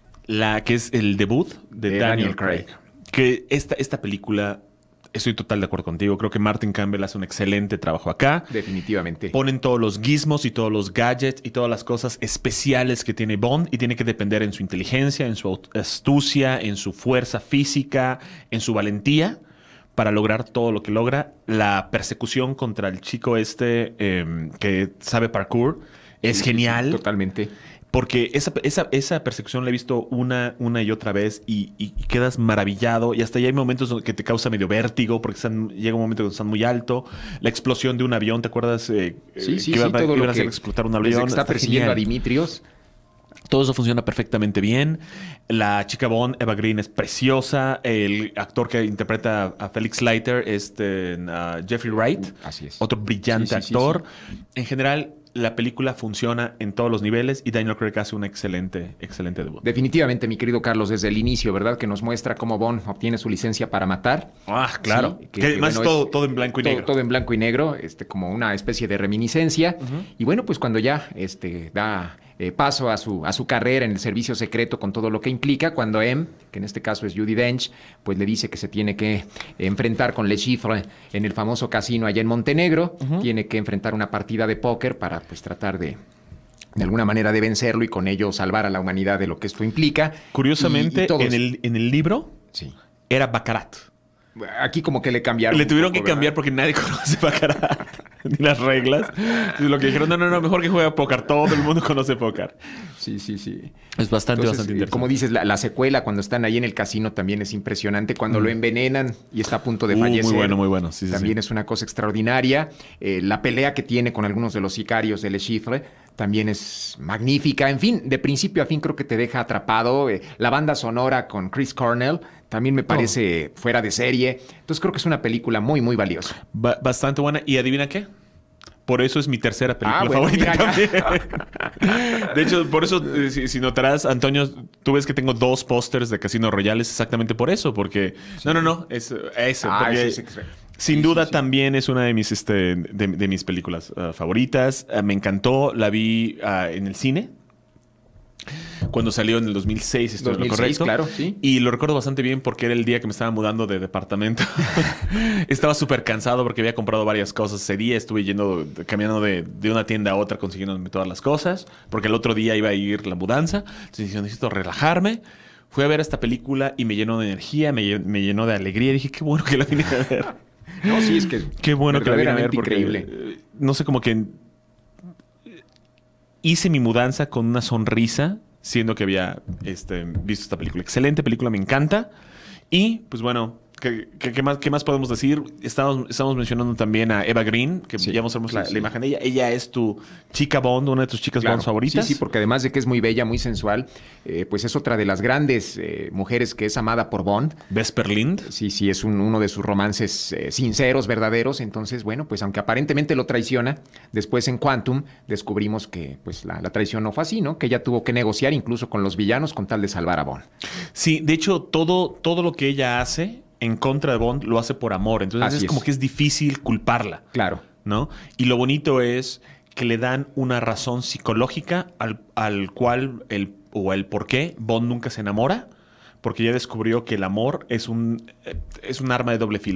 Speaker 2: La que es el debut de, de Daniel, Daniel Craig. Craig. Que esta, esta película, estoy total de acuerdo contigo. Creo que Martin Campbell hace un excelente trabajo acá.
Speaker 5: Definitivamente.
Speaker 2: Ponen todos los gizmos y todos los gadgets y todas las cosas especiales que tiene Bond y tiene que depender en su inteligencia, en su astucia, en su fuerza física, en su valentía para lograr todo lo que logra. La persecución contra el chico este eh, que sabe parkour es sí, genial.
Speaker 5: Sí, sí, totalmente.
Speaker 2: Porque esa, esa, esa persecución la he visto una, una y otra vez y, y, y quedas maravillado. Y hasta ya hay momentos que te causa medio vértigo porque están, llega un momento que están muy alto. La explosión de un avión, ¿te acuerdas? Eh,
Speaker 5: sí, sí,
Speaker 2: que
Speaker 5: sí.
Speaker 2: iban,
Speaker 5: Todo
Speaker 2: iban
Speaker 5: lo
Speaker 2: a hacer
Speaker 5: que
Speaker 2: explotar un avión.
Speaker 5: Está, está persiguiendo genial. a Dimitrios.
Speaker 2: Todo eso funciona perfectamente bien. La chica Bond, Eva Green, es preciosa. El actor que interpreta a Felix Leiter es este, uh, Jeffrey Wright.
Speaker 5: Así es.
Speaker 2: Otro brillante sí, sí, actor. Sí, sí. En general, la película funciona en todos los niveles y Daniel Craig hace un excelente, excelente debut.
Speaker 5: Definitivamente, mi querido Carlos, desde el inicio, ¿verdad? Que nos muestra cómo Bond obtiene su licencia para matar.
Speaker 2: Ah, claro.
Speaker 5: Sí,
Speaker 2: que, que además bueno, todo,
Speaker 5: es,
Speaker 2: todo en blanco y
Speaker 5: todo,
Speaker 2: negro.
Speaker 5: Todo en blanco y negro, este, como una especie de reminiscencia. Uh-huh. Y bueno, pues cuando ya este, da eh, paso a su, a su carrera en el servicio secreto con todo lo que implica, cuando M, que en este caso es Judi Dench, pues le dice que se tiene que enfrentar con Le Chiffre en el famoso casino allá en Montenegro, uh-huh. tiene que enfrentar una partida de póker para pues tratar de de alguna manera de vencerlo y con ello salvar a la humanidad de lo que esto implica.
Speaker 2: Curiosamente,
Speaker 5: y, y
Speaker 2: en, el, en el libro
Speaker 5: sí.
Speaker 2: era Baccarat.
Speaker 5: Aquí como que le cambiaron.
Speaker 2: Le tuvieron
Speaker 5: poco,
Speaker 2: que cambiar ¿verdad? Porque nadie conoce Baccarat ni las reglas. Entonces, lo que dijeron, no, no, no, mejor que juegue a póker. Todo el mundo conoce póker.
Speaker 5: Sí, sí, sí.
Speaker 2: Es bastante, Entonces, bastante interesante.
Speaker 5: Como dices, la, la secuela cuando están ahí en el casino también es impresionante. Cuando mm. lo envenenan y está a punto de uh, fallecer.
Speaker 2: Muy bueno, muy bueno. Sí,
Speaker 5: también
Speaker 2: sí,
Speaker 5: es una cosa extraordinaria. Eh, la pelea que tiene con algunos de los sicarios de Le Chiffre también es magnífica. En fin, de principio a fin creo que te deja atrapado. Eh, la banda sonora con Chris Cornell también me parece oh. fuera de serie. Entonces creo que es una película muy, muy valiosa.
Speaker 2: Ba- bastante buena. ¿Y adivina qué? Por eso es mi tercera película
Speaker 5: ah, bueno,
Speaker 2: favorita
Speaker 5: mira,
Speaker 2: también. De hecho, por eso, eh, si, si notarás, Antonio, tú ves que tengo dos pósters de Casino Royale. Es exactamente por eso. Porque... Sí. No, no, no. Es ese.
Speaker 5: Ah,
Speaker 2: porque,
Speaker 5: sí, sí, sí.
Speaker 2: Sin
Speaker 5: sí,
Speaker 2: duda
Speaker 5: sí, sí.
Speaker 2: también es una de mis, este, de, de mis películas uh, favoritas. Uh, me encantó. La vi uh, en el cine. Cuando salió en el dos mil seis, esto es lo correcto.
Speaker 5: Claro, sí.
Speaker 2: Y lo recuerdo bastante bien porque era el día que me estaba mudando de departamento. Estaba súper cansado porque había comprado varias cosas. Ese día estuve yendo, caminando de, de una tienda a otra consiguiéndome todas las cosas. Porque el otro día iba a ir la mudanza. Entonces dije, necesito relajarme. Fui a ver esta película y me llenó de energía, me, me llenó de alegría. Y dije, qué bueno que la vine a ver.
Speaker 5: No, sí, es que
Speaker 2: qué bueno que la vine a ver porque,
Speaker 5: increíble.
Speaker 2: No sé, como que hice mi mudanza con una sonrisa, siendo que había este, visto esta película. Excelente película, me encanta. Y, pues bueno, ¿qué, qué, qué, más, qué más podemos decir? Estamos, estamos mencionando también a Eva Green, que sí, ya mostramos sí, la, sí. la imagen de ella. Ella es tu chica Bond, una de tus chicas claro. Bond favoritas.
Speaker 5: Sí, sí, porque además de que es muy bella, muy sensual, eh, pues es otra de las grandes eh, mujeres que es amada por Bond.
Speaker 2: Vesper Lind.
Speaker 5: Sí, sí, es un, uno de sus romances eh, sinceros, verdaderos. Entonces, bueno, pues aunque aparentemente lo traiciona, después en Quantum descubrimos que pues la, la traición no fue así, ¿no? Que ella tuvo que negociar incluso con los villanos con tal de salvar a Bond.
Speaker 2: Sí, de hecho, todo, todo lo que ella hace en contra de Bond lo hace por amor. Entonces Así es, es como que es difícil culparla.
Speaker 5: Claro.
Speaker 2: ¿No? Y lo bonito es que le dan una razón psicológica al, al cual el, o el por qué Bond nunca se enamora, porque ya descubrió que el amor es un, es un arma de doble filo.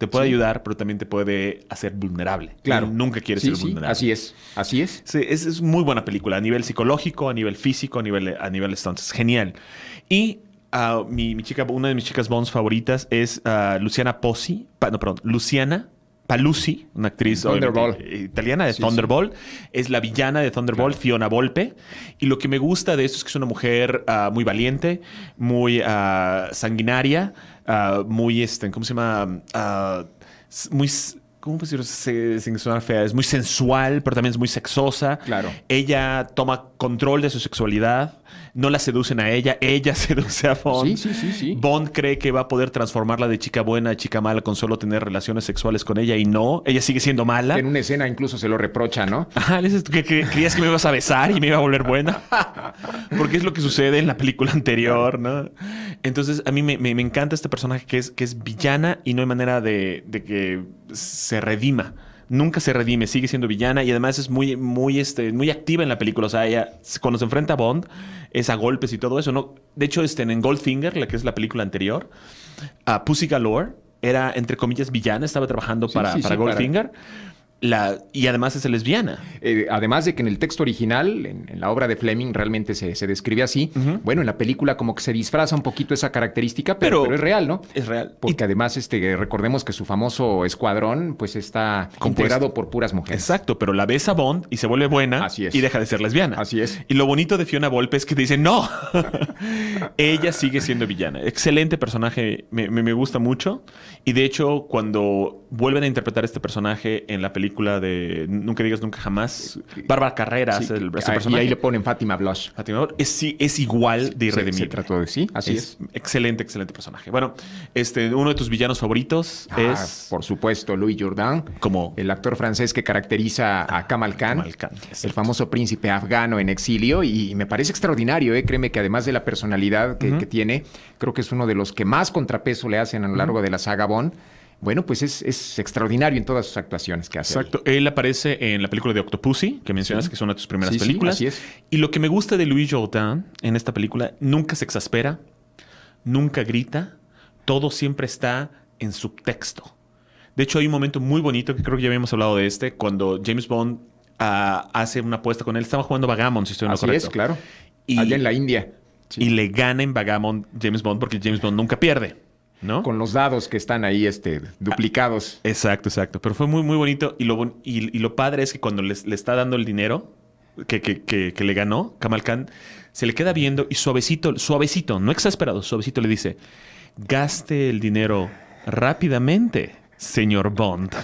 Speaker 2: Te puede
Speaker 5: Sí.
Speaker 2: ayudar, pero también te puede hacer vulnerable.
Speaker 5: Claro.
Speaker 2: Él nunca quiere
Speaker 5: Sí,
Speaker 2: ser
Speaker 5: sí,
Speaker 2: vulnerable.
Speaker 5: así es, así es.
Speaker 2: Sí, es, es muy buena película a nivel psicológico, a nivel físico, a nivel, a nivel stunts. Es genial. Y uh, mi, mi chica, una de mis chicas Bonds favoritas es uh, Luciana Pozzi. Pa, no, perdón, Luciana Paluzzi, una actriz
Speaker 5: Thunderbolt.
Speaker 2: obviamente, italiana de
Speaker 5: Sí,
Speaker 2: Thunderbolt. Es la villana de Thunderbolt,
Speaker 5: Claro.
Speaker 2: Fiona Volpe. Y lo que me gusta de esto es que es una mujer uh, muy valiente, muy uh, sanguinaria, uh, muy, este, ¿cómo se llama? Uh, muy... ¿Cómo decirlo? Se- Sin sonar fea. Es muy sensual, pero también es muy sexosa.
Speaker 5: Claro.
Speaker 2: Ella toma control de su sexualidad. No la seducen a ella. Ella seduce a Bond.
Speaker 5: Sí, sí, sí, sí.
Speaker 2: Bond cree que va a poder transformarla de chica buena a chica mala con solo tener relaciones sexuales con ella y no. Ella sigue siendo mala.
Speaker 5: En una escena incluso se lo reprocha, ¿no?
Speaker 2: Ajá, le dices, ¿qué, qué- creías que me ibas a besar y me iba a volver buena? Porque es lo que sucede en la película anterior, ¿no? Entonces, a mí me, me- me encanta este personaje que es, que es villana y no hay manera de, de que se redima. Nunca se redime, sigue siendo villana y además es muy, muy, este, muy activa en la película. O sea, ella cuando se enfrenta a Bond es a golpes y todo eso, ¿no? De hecho, este, en Goldfinger, la que es la película anterior, a Pussy Galore era, entre comillas, villana. Estaba trabajando
Speaker 5: Sí,
Speaker 2: para,
Speaker 5: sí,
Speaker 2: para
Speaker 5: sí,
Speaker 2: Goldfinger. La, y además es lesbiana.
Speaker 5: Eh, además de que en el texto original, en, en la obra de Fleming, realmente se, se describe así.
Speaker 2: Ujú.
Speaker 5: Bueno, en la película como que se disfraza un poquito esa característica, pero,
Speaker 2: Pero-
Speaker 5: pero es real, ¿no?
Speaker 2: Es real.
Speaker 5: Porque además, este, recordemos que su famoso escuadrón, pues está
Speaker 2: Compuesto.
Speaker 5: integrado por puras mujeres.
Speaker 2: Exacto, pero la ves a Bond y se vuelve buena
Speaker 5: Así es.
Speaker 2: y deja de ser lesbiana.
Speaker 5: Así es.
Speaker 2: Y lo bonito de Fiona Volpe es que te dicen, no, ella sigue siendo villana. Excelente personaje, me, me- me gusta mucho. Y de hecho, cuando vuelven a interpretar este personaje en la película de Nunca digas nunca jamás, Bárbara Carrera
Speaker 5: Sí,
Speaker 2: hace el, este
Speaker 5: ah, y
Speaker 2: personaje.
Speaker 5: ahí le ponen Fátima Blush.
Speaker 2: Fátima Bauer, es, sí, es igual de
Speaker 5: Se-
Speaker 2: irredimible.
Speaker 5: se trató de sí, así es.
Speaker 2: Excelente, excelente personaje. Bueno, este, uno de tus villanos favoritos
Speaker 5: Ah,
Speaker 2: es
Speaker 5: por supuesto, Louis Jourdan,
Speaker 2: como
Speaker 5: el actor francés que caracteriza a Kamal Khan,
Speaker 2: Kamal Khan, exacto.
Speaker 5: el famoso príncipe afgano en exilio, y me parece extraordinario, ¿eh? Créeme que además de la personalidad que,
Speaker 2: Ujú.
Speaker 5: que tiene, creo que es uno de los que más contrapeso le hacen a lo largo de la saga Bond. Bueno, pues es, es extraordinario en todas sus actuaciones que hace. ahí.
Speaker 2: Exacto. Él aparece en la película de Octopussy, que mencionas
Speaker 5: Sí.
Speaker 2: que es una de tus primeras
Speaker 5: Sí, sí,
Speaker 2: películas.
Speaker 5: así es.
Speaker 2: Y lo que me gusta de Louis Jourdan en esta película, nunca se exaspera, nunca grita, todo siempre está en subtexto. De hecho, hay un momento muy bonito, que creo que ya habíamos hablado de este, cuando James Bond ah, hace una apuesta con él. Estaba jugando Vagamon, si estoy en lo
Speaker 5: Así
Speaker 2: correcto.
Speaker 5: es, claro.
Speaker 2: Y-
Speaker 5: Allá en la India. Sí.
Speaker 2: Y le gana en Vagamon James Bond, porque James Bond nunca pierde, ¿no?
Speaker 5: Con los dados que están ahí este, duplicados.
Speaker 2: Exacto, exacto. Pero fue muy, muy bonito. Y lo, bon- y, y lo padre es que cuando les- le está dando el dinero que, que- que- que le ganó, Kamal Khan, se le queda viendo y suavecito, suavecito, no exasperado, suavecito le dice, gaste el dinero rápidamente, señor Bond.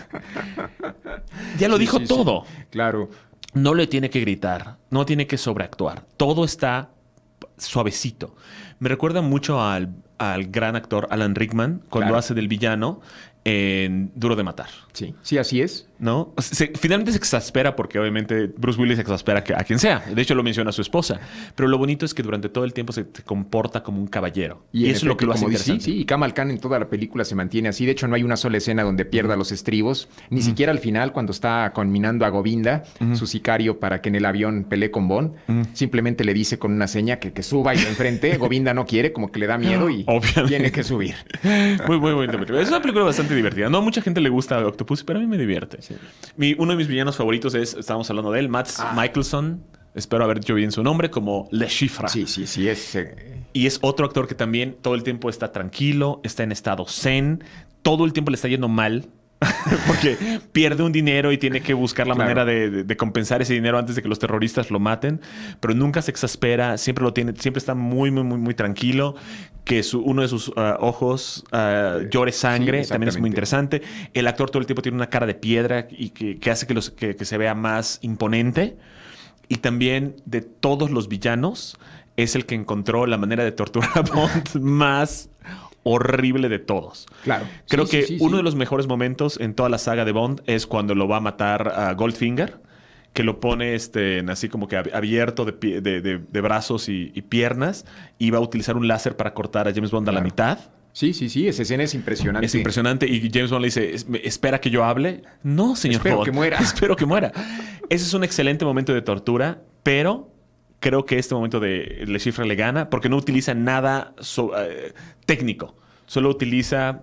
Speaker 2: Ya lo
Speaker 5: Sí,
Speaker 2: dijo
Speaker 5: sí, sí.
Speaker 2: todo.
Speaker 5: Claro.
Speaker 2: No le tiene que gritar, no tiene que sobreactuar. Todo está suavecito. Me recuerda mucho al, al gran actor Alan Rickman cuando
Speaker 5: Claro.
Speaker 2: hace del villano en Duro de Matar,
Speaker 5: Sí, sí, así es.
Speaker 2: ¿no? O sea, se- finalmente se exaspera porque obviamente Bruce Willis exaspera que- a quien sea. De hecho, lo menciona a su esposa. Pero lo bonito es que durante todo el tiempo se se comporta como un caballero. Y,
Speaker 5: en
Speaker 2: eso es lo que lo hace
Speaker 5: como dice-
Speaker 2: interesante.
Speaker 5: Sí, sí, y Kamal Khan en toda la película se mantiene así. De hecho, no hay una sola escena donde pierda los estribos. Ni siquiera al final, cuando está conminando a Govinda, su sicario, para que en el avión pelee con Bond. Simplemente le dice con una seña que, que suba y lo enfrente. Govinda no quiere, como que le da miedo y
Speaker 2: Obviamente.
Speaker 5: tiene que subir.
Speaker 2: Muy, muy bonita película. Es una película bastante divertida. No a mucha gente le gusta Octopus, pero a mí me divierte. Mi- uno de mis villanos favoritos es, estábamos hablando de él, Mads Mikkelsen. Espero haber dicho bien su nombre, como Le Chiffre.
Speaker 5: Sí, sí, sí, es... eh,
Speaker 2: Y es otro actor que también todo el tiempo está tranquilo, está en estado zen, todo el tiempo le está yendo mal. Porque pierde un dinero y tiene que buscar la
Speaker 5: Claro.
Speaker 2: manera de, de- de compensar ese dinero antes de que los terroristas lo maten. Pero nunca se exaspera, siempre lo tiene, siempre está muy, muy, muy, muy tranquilo. Que su- uno de sus ah, ojos ah, llore sangre,
Speaker 5: sí,
Speaker 2: también es muy
Speaker 5: exactamente.
Speaker 2: interesante. El actor todo el tiempo tiene una cara de piedra y que, que hace que, los, que, que se vea más imponente. Y también de todos los villanos, es el que encontró la manera de torturar a Bond más horrible de todos.
Speaker 5: Claro.
Speaker 2: Creo
Speaker 5: Sí,
Speaker 2: que
Speaker 5: sí, sí,
Speaker 2: uno
Speaker 5: sí.
Speaker 2: de los mejores momentos en toda la saga de Bond es cuando lo va a matar a Goldfinger, que lo pone este, en así como que ab- abierto de, pie- de- de- de brazos y, y piernas, y va a utilizar un láser para cortar a James Bond a la
Speaker 5: Claro.
Speaker 2: mitad.
Speaker 5: Sí, sí, sí, esa escena es impresionante.
Speaker 2: Es impresionante. Y James Bond le dice, "Es- me- espera que yo hable. No, señor
Speaker 5: Espero
Speaker 2: Bond.
Speaker 5: que muera.
Speaker 2: Espero que muera. Ese es un excelente momento de tortura, pero creo que este momento de Le Chiffre le gana porque no utiliza nada so- eh, técnico. Solo utiliza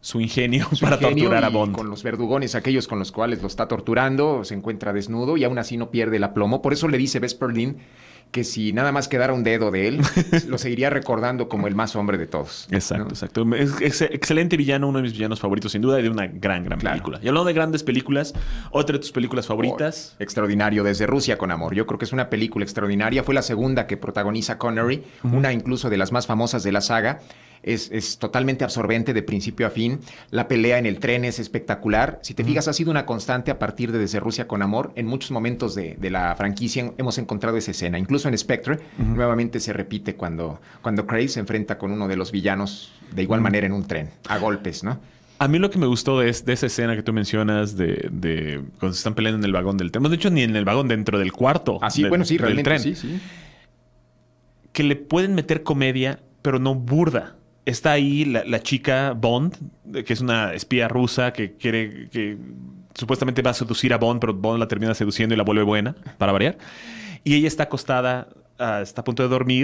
Speaker 2: su ingenio
Speaker 5: Su
Speaker 2: para
Speaker 5: ingenio
Speaker 2: torturar a
Speaker 5: y
Speaker 2: Bond.
Speaker 5: con los verdugones, aquellos con los cuales lo está torturando, se encuentra desnudo y aún así no pierde el aplomo. Por eso le dice Vesper Lynd que si nada más quedara un dedo de él, lo seguiría recordando como el más hombre de todos.
Speaker 2: Exacto,
Speaker 5: ¿no?
Speaker 2: exacto. Es, es excelente villano, uno de mis villanos favoritos, sin duda, y de una gran, gran
Speaker 5: Claro.
Speaker 2: película. Y hablando de grandes películas, otra de tus películas favoritas.
Speaker 5: Oh, extraordinario, Desde Rusia con Amor. Yo creo que es una película extraordinaria. Fue la segunda que protagoniza Connery, uh-huh. una incluso de las más famosas de la saga. Es, es totalmente absorbente de principio a fin. La pelea en el tren es espectacular. Si te uh-huh. fijas, ha sido una constante a partir de Desde Rusia con Amor. En muchos momentos de, de la franquicia hemos encontrado esa escena. Incluso en Spectre, uh-huh. nuevamente se repite cuando, cuando Craig se enfrenta con uno de los villanos de igual uh-huh. manera en un tren, a golpes, ¿no?
Speaker 2: A mí lo que me gustó de, de esa escena que tú mencionas de, de cuando se están peleando en el vagón del tren. De hecho, ni en el vagón, dentro del cuarto.
Speaker 5: Ah, sí,
Speaker 2: de,
Speaker 5: bueno, sí,
Speaker 2: del
Speaker 5: realmente,
Speaker 2: tren.
Speaker 5: sí, sí.
Speaker 2: Que le pueden meter comedia, pero no burda. Está ahí la, la chica Bond, que es una espía rusa que quiere, que supuestamente va a seducir a Bond, pero Bond la termina seduciendo y la vuelve buena, para variar. Y ella está acostada, uh, está a punto de dormir,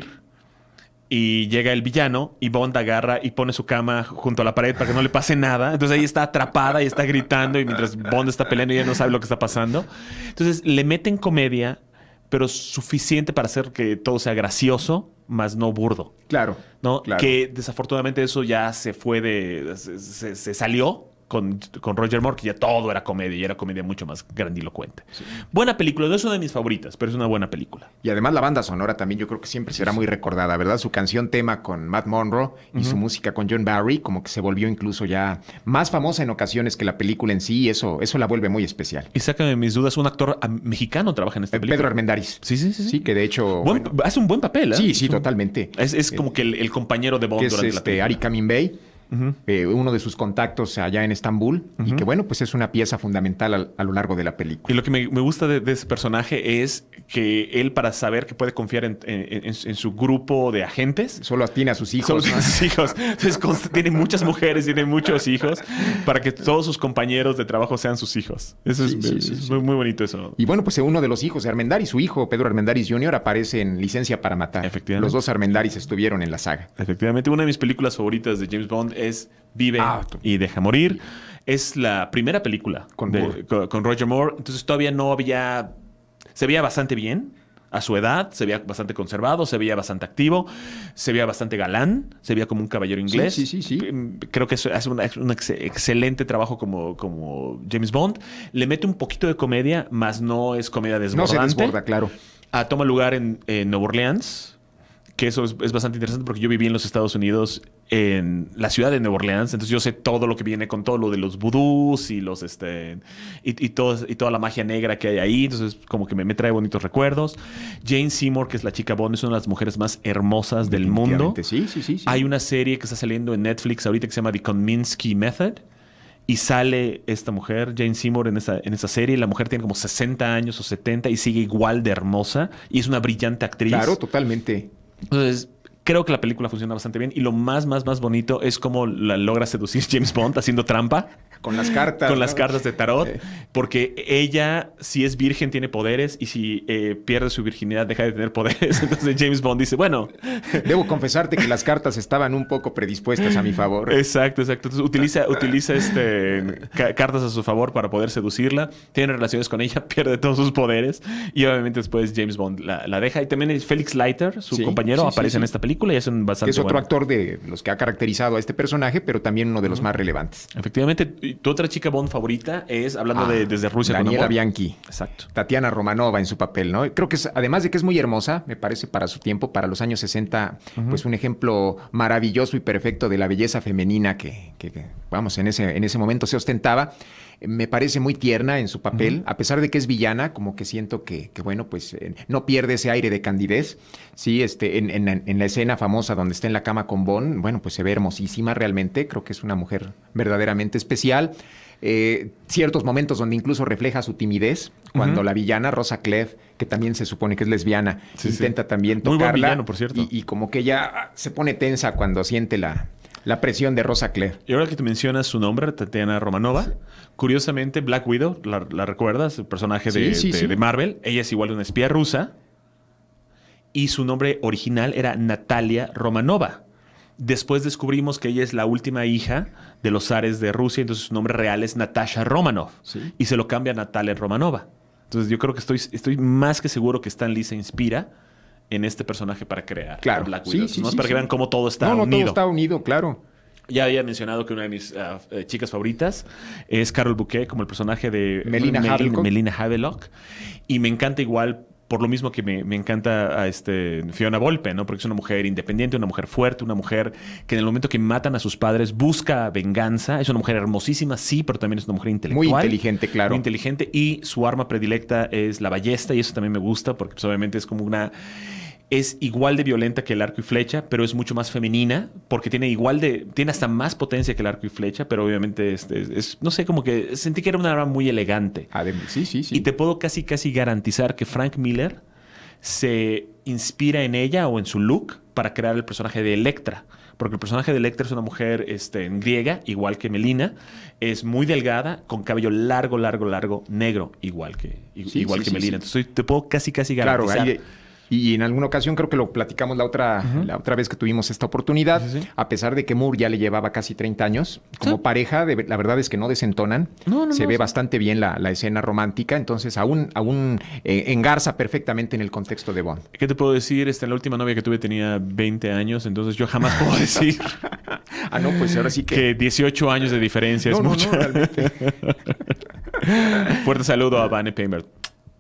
Speaker 2: y llega el villano y Bond agarra y pone su cama junto a la pared para que no le pase nada. Entonces ella está atrapada y está gritando, y mientras Bond está peleando ella no sabe lo que está pasando. Entonces le meten comedia, pero suficiente para hacer que todo sea gracioso, más no burdo.
Speaker 5: Claro,
Speaker 2: ¿no?
Speaker 5: claro.
Speaker 2: Que desafortunadamente eso ya se fue de... Se, se, se salió con, con Roger Moore, que ya todo era comedia y era comedia mucho más grandilocuente. Sí. Buena película. No es una de mis favoritas, pero es una buena película.
Speaker 5: Y además la banda sonora también yo creo que siempre será muy recordada, ¿verdad? Su canción tema con Matt Monro y uh-huh. su música con John Barry como que se volvió incluso ya más famosa en ocasiones que la película en sí, y eso, eso la vuelve muy especial.
Speaker 2: Y sácame mis dudas, un actor mexicano trabaja en esta película.
Speaker 5: Pedro Armendáriz.
Speaker 2: Sí, sí, sí. Sí,
Speaker 5: sí que de hecho...
Speaker 2: Buen, bueno, hace un buen papel, ¿eh?
Speaker 5: Sí, sí,
Speaker 2: es un,
Speaker 5: totalmente.
Speaker 2: Es, es como eh, que el, el compañero de Bond
Speaker 5: que
Speaker 2: durante
Speaker 5: es
Speaker 2: la
Speaker 5: este,
Speaker 2: película.
Speaker 5: Ari Kaminbey. Uh-huh. Eh, uno de sus contactos allá en Estambul, uh-huh. y que bueno, pues es una pieza fundamental a, a lo largo de la película.
Speaker 2: Y lo que me, me gusta de, de ese personaje es que él, para saber que puede confiar en, en, en, en su grupo de agentes,
Speaker 5: solo tiene a sus hijos.
Speaker 2: Solo tiene a sus hijos. Entonces, const- tiene muchas mujeres, tiene muchos hijos, para que todos sus compañeros de trabajo sean sus hijos. Eso sí, es, sí, sí, es sí. Muy, muy bonito eso.
Speaker 5: Y bueno, pues uno de los hijos de Armendáriz, su hijo, Pedro Armendáriz junior, aparece en Licencia para Matar.
Speaker 2: Efectivamente.
Speaker 5: Los dos Armendáriz estuvieron en la saga.
Speaker 2: Efectivamente. Una de mis películas favoritas de James Bond es Vive ah, y Deja Morir. Es la primera película
Speaker 5: con,
Speaker 2: de, con, con Roger Moore. Entonces todavía no había... Se veía bastante bien a su edad. Se veía bastante conservado. Se veía bastante activo. Se veía bastante galán. Se veía como un caballero inglés.
Speaker 5: Sí, sí, sí. sí.
Speaker 2: Creo que hace un, un ex excelente trabajo como, como James Bond. Le mete un poquito de comedia, más no es comedia desbordante.
Speaker 5: No se desborda, claro.
Speaker 2: Ah, toma lugar en, en Nueva Orleans. Que eso es, es bastante interesante porque yo viví en los Estados Unidos, en la ciudad de Nueva Orleans. Entonces yo sé todo lo que viene con todo lo de los vudús y los este y, y, todo, y toda la magia negra que hay ahí. Entonces como que me, me trae bonitos recuerdos. Jane Seymour, que es la chica Bond, es una de las mujeres más hermosas del mundo.
Speaker 5: Sí, sí, sí, sí.
Speaker 2: Hay una serie que está saliendo en Netflix ahorita que se llama The Kominsky Method. Y sale esta mujer, Jane Seymour, en esa, en esa serie. La mujer tiene como sesenta años o setenta y sigue igual de hermosa. Y es una brillante actriz.
Speaker 5: Claro, totalmente.
Speaker 2: Entonces, creo que la película funciona bastante bien. Y lo más, más, más bonito es cómo la logra seducir James Bond haciendo trampa.
Speaker 5: Con las cartas.
Speaker 2: Con
Speaker 5: ¿no?
Speaker 2: las cartas de tarot.
Speaker 5: Eh.
Speaker 2: Porque ella, si es virgen, tiene poderes. Y si eh, pierde su virginidad, deja de tener poderes. Entonces James Bond dice, bueno...
Speaker 5: Debo confesarte que las cartas estaban un poco predispuestas a mi favor.
Speaker 2: Exacto, exacto. Entonces utiliza, utiliza este, ca cartas a su favor para poder seducirla. Tiene relaciones con ella, pierde todos sus poderes. Y obviamente después James Bond la, la deja. Y también es Felix Leiter, su
Speaker 5: sí,
Speaker 2: compañero,
Speaker 5: sí,
Speaker 2: aparece
Speaker 5: sí,
Speaker 2: en
Speaker 5: sí.
Speaker 2: esta película y es un bastante
Speaker 5: que es otro
Speaker 2: bueno.
Speaker 5: actor de los que ha caracterizado a este personaje, pero también uno de los uh-huh. más relevantes.
Speaker 2: Efectivamente. Tu otra chica Bond favorita es, hablando
Speaker 5: ah,
Speaker 2: de Desde Rusia con
Speaker 5: Daniela
Speaker 2: Amor.
Speaker 5: Bianchi.
Speaker 2: Exacto.
Speaker 5: Tatiana Romanova en su papel, ¿no? Creo que es, además de que es muy hermosa, me parece para su tiempo, para los años sesenta, uh-huh. pues un ejemplo maravilloso y perfecto de la belleza femenina que, que, que vamos, en ese, en ese momento se ostentaba. Me parece muy tierna en su papel, uh-huh. a pesar de que es villana, como que siento que, que bueno, pues eh, no pierde ese aire de candidez. Sí, este, en, en, en la escena famosa donde está en la cama con Bond, bueno, pues se ve hermosísima realmente. Creo que es una mujer verdaderamente especial. Eh, ciertos momentos donde incluso refleja su timidez, cuando uh-huh. la villana Rosa Clef, que también se supone que es lesbiana, sí, intenta sí. también tocarla.
Speaker 2: Muy buen villano, por cierto.
Speaker 5: Y, y como que ella se pone tensa cuando siente la... La presión de Rosa Claire.
Speaker 2: Y ahora que te mencionas su nombre, Tatiana Romanova, sí. curiosamente Black Widow, ¿la, la recuerdas? El personaje de,
Speaker 5: sí, sí,
Speaker 2: de,
Speaker 5: sí.
Speaker 2: de Marvel. Ella es igual una espía rusa. Y su nombre original era Natalia Romanova. Después descubrimos que ella es la última hija de los zares de Rusia, entonces su nombre real es Natasha Romanov.
Speaker 5: Sí.
Speaker 2: Y se lo cambia a Natalia Romanova. Entonces yo creo que estoy, estoy más que seguro que Stan Lee se inspira en este personaje para crear
Speaker 5: Claro.
Speaker 2: a Black Widow.
Speaker 5: Sí, sí,
Speaker 2: ¿no? Es
Speaker 5: sí,
Speaker 2: para
Speaker 5: sí.
Speaker 2: que vean cómo todo está
Speaker 5: no, no,
Speaker 2: unido.
Speaker 5: todo está unido, claro.
Speaker 2: Ya había mencionado que una de mis uh, eh, chicas favoritas es Carol Bouquet, como el personaje de
Speaker 5: Melina Havelock.
Speaker 2: Melina Havelock. Y me encanta igual, por lo mismo que me, me encanta a este Fiona Volpe, ¿no? Porque es una mujer independiente, una mujer fuerte, una mujer que en el momento que matan a sus padres busca venganza. Es una mujer hermosísima, sí, pero también es una mujer intelectual.
Speaker 5: Muy inteligente, claro.
Speaker 2: Muy inteligente. Y su arma predilecta es la ballesta, y eso también me gusta, porque pues, obviamente es como una... Es igual de violenta que el arco y flecha, pero es mucho más femenina, porque tiene igual de... Tiene hasta más potencia que el arco y flecha, pero obviamente este, es, es... No sé, como que sentí que era una arma muy elegante.
Speaker 5: Adem- sí, sí, sí.
Speaker 2: Y te puedo casi, casi garantizar que Frank Miller se inspira en ella o en su look para crear el personaje de Electra. Porque el personaje de Electra es una mujer este, griega, igual que Melina. Es muy delgada, con cabello largo, largo, largo, negro, igual que,
Speaker 5: Sí,
Speaker 2: igual
Speaker 5: sí,
Speaker 2: que
Speaker 5: sí,
Speaker 2: Melina.
Speaker 5: sí.
Speaker 2: Entonces te puedo casi, casi
Speaker 5: Claro,
Speaker 2: garantizar.
Speaker 5: ahí- y en alguna ocasión creo que lo platicamos la otra,
Speaker 2: Ujú.
Speaker 5: la otra vez que tuvimos esta oportunidad,
Speaker 2: Sí, sí, sí.
Speaker 5: a pesar de que Moore ya le llevaba casi treinta años, como
Speaker 2: Sí.
Speaker 5: pareja, de- la verdad es que no desentonan,
Speaker 2: No, no,
Speaker 5: se
Speaker 2: no,
Speaker 5: ve
Speaker 2: sí.
Speaker 5: bastante bien la, la escena romántica, entonces aún, aún eh, engarza perfectamente en el contexto de Bond.
Speaker 2: ¿Qué te puedo decir? Este, la última novia que tuve tenía veinte años, entonces yo jamás puedo decir
Speaker 5: Ah, no, pues ahora sí que...
Speaker 2: que dieciocho años de diferencia
Speaker 5: no,
Speaker 2: es
Speaker 5: no,
Speaker 2: mucho.
Speaker 5: no, realmente.
Speaker 2: Fuerte saludo a Vane Pembert.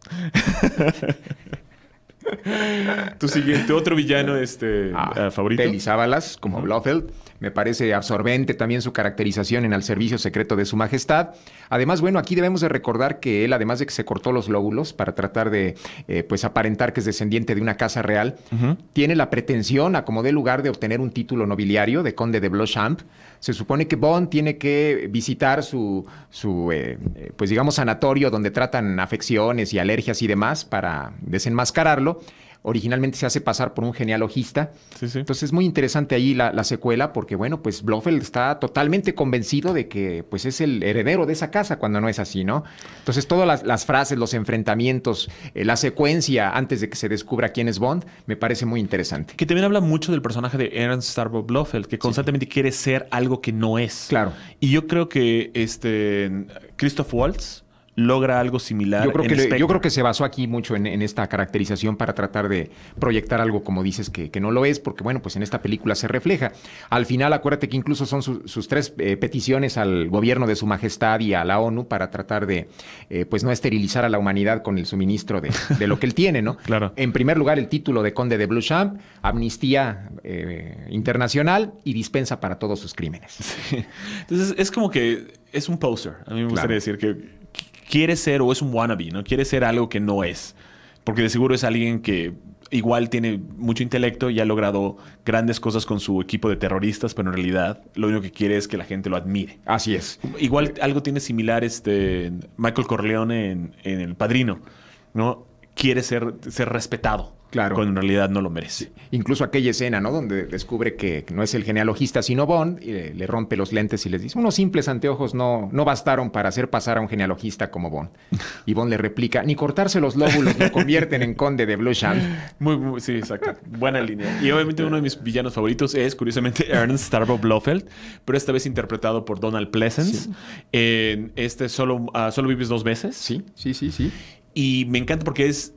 Speaker 2: Tu siguiente, otro villano este,
Speaker 5: Ah,
Speaker 2: uh, favorito.
Speaker 5: Telly Savalas, como Blofeld. Me parece absorbente también su caracterización en Al servicio secreto de su majestad. Además, bueno, aquí debemos de recordar que él, además de que se cortó los lóbulos para tratar de eh, pues aparentar que es descendiente de una casa real,
Speaker 2: Ujú.
Speaker 5: tiene la pretensión, a como dé lugar, de obtener un título nobiliario de conde de Beauchamp. Se supone que Bond tiene que visitar su, su eh, eh, pues digamos, sanatorio donde tratan afecciones y alergias y demás para desenmascararlo. Originalmente se hace pasar por un genealogista.
Speaker 2: Sí, sí.
Speaker 5: Entonces es muy interesante ahí la, la secuela porque, bueno, pues Blofeld está totalmente convencido de que pues es el heredero de esa casa cuando no es así, ¿no? Entonces todas las, las frases, los enfrentamientos, eh, la secuencia antes de que se descubra quién es Bond, me parece muy interesante.
Speaker 2: Que también habla mucho del personaje de Ernst Starbuck Blofeld, que constantemente quiere ser algo que no es.
Speaker 5: Claro.
Speaker 2: Y yo creo que este Christoph Waltz logra algo similar.
Speaker 5: Yo creo,
Speaker 2: en
Speaker 5: que le-
Speaker 2: Spectre.
Speaker 5: yo creo que se basó aquí mucho en, en esta caracterización para tratar de proyectar algo, como dices, que, que no lo es, porque bueno, pues en esta película se refleja. Al final, acuérdate que incluso son su- sus tres eh, peticiones al gobierno de su majestad y a la ONU para tratar de, eh, pues no esterilizar a la humanidad con el suministro de, de lo que él tiene, ¿no?
Speaker 2: Claro.
Speaker 5: En primer lugar, el título de conde de Beauchamp, amnistía eh, internacional y dispensa para todos sus crímenes.
Speaker 2: Entonces es como que es un poser. A mí me gustaría
Speaker 5: Claro.
Speaker 2: decir que quiere ser o es un wannabe, ¿no? Quiere ser algo que no es. Porque de seguro es alguien que igual tiene mucho intelecto y ha logrado grandes cosas con su equipo de terroristas, pero en realidad lo único que quiere es que la gente lo admire.
Speaker 5: Así es.
Speaker 2: Igual algo tiene similar este Michael Corleone en, en El Padrino, ¿no? Quiere ser, ser respetado.
Speaker 5: Claro.
Speaker 2: Cuando en realidad no lo merece.
Speaker 5: Incluso aquella escena, ¿no? Donde descubre que no es el genealogista, sino Bond, y le, le rompe los lentes y les dice, unos simples anteojos no, no bastaron para hacer pasar a un genealogista como Bond. Y Bond le replica, ni cortarse los lóbulos lo convierten en conde de Beauchamp.
Speaker 2: Muy, muy, sí, exacto. Buena línea. Y obviamente uno de mis villanos favoritos es, curiosamente, Ernst Starbuck Blofeld, pero esta vez interpretado por Donald Pleasence.
Speaker 5: Sí.
Speaker 2: En este solo, ah, solo vives dos veces.
Speaker 5: Sí, sí, sí, sí.
Speaker 2: Y me encanta porque es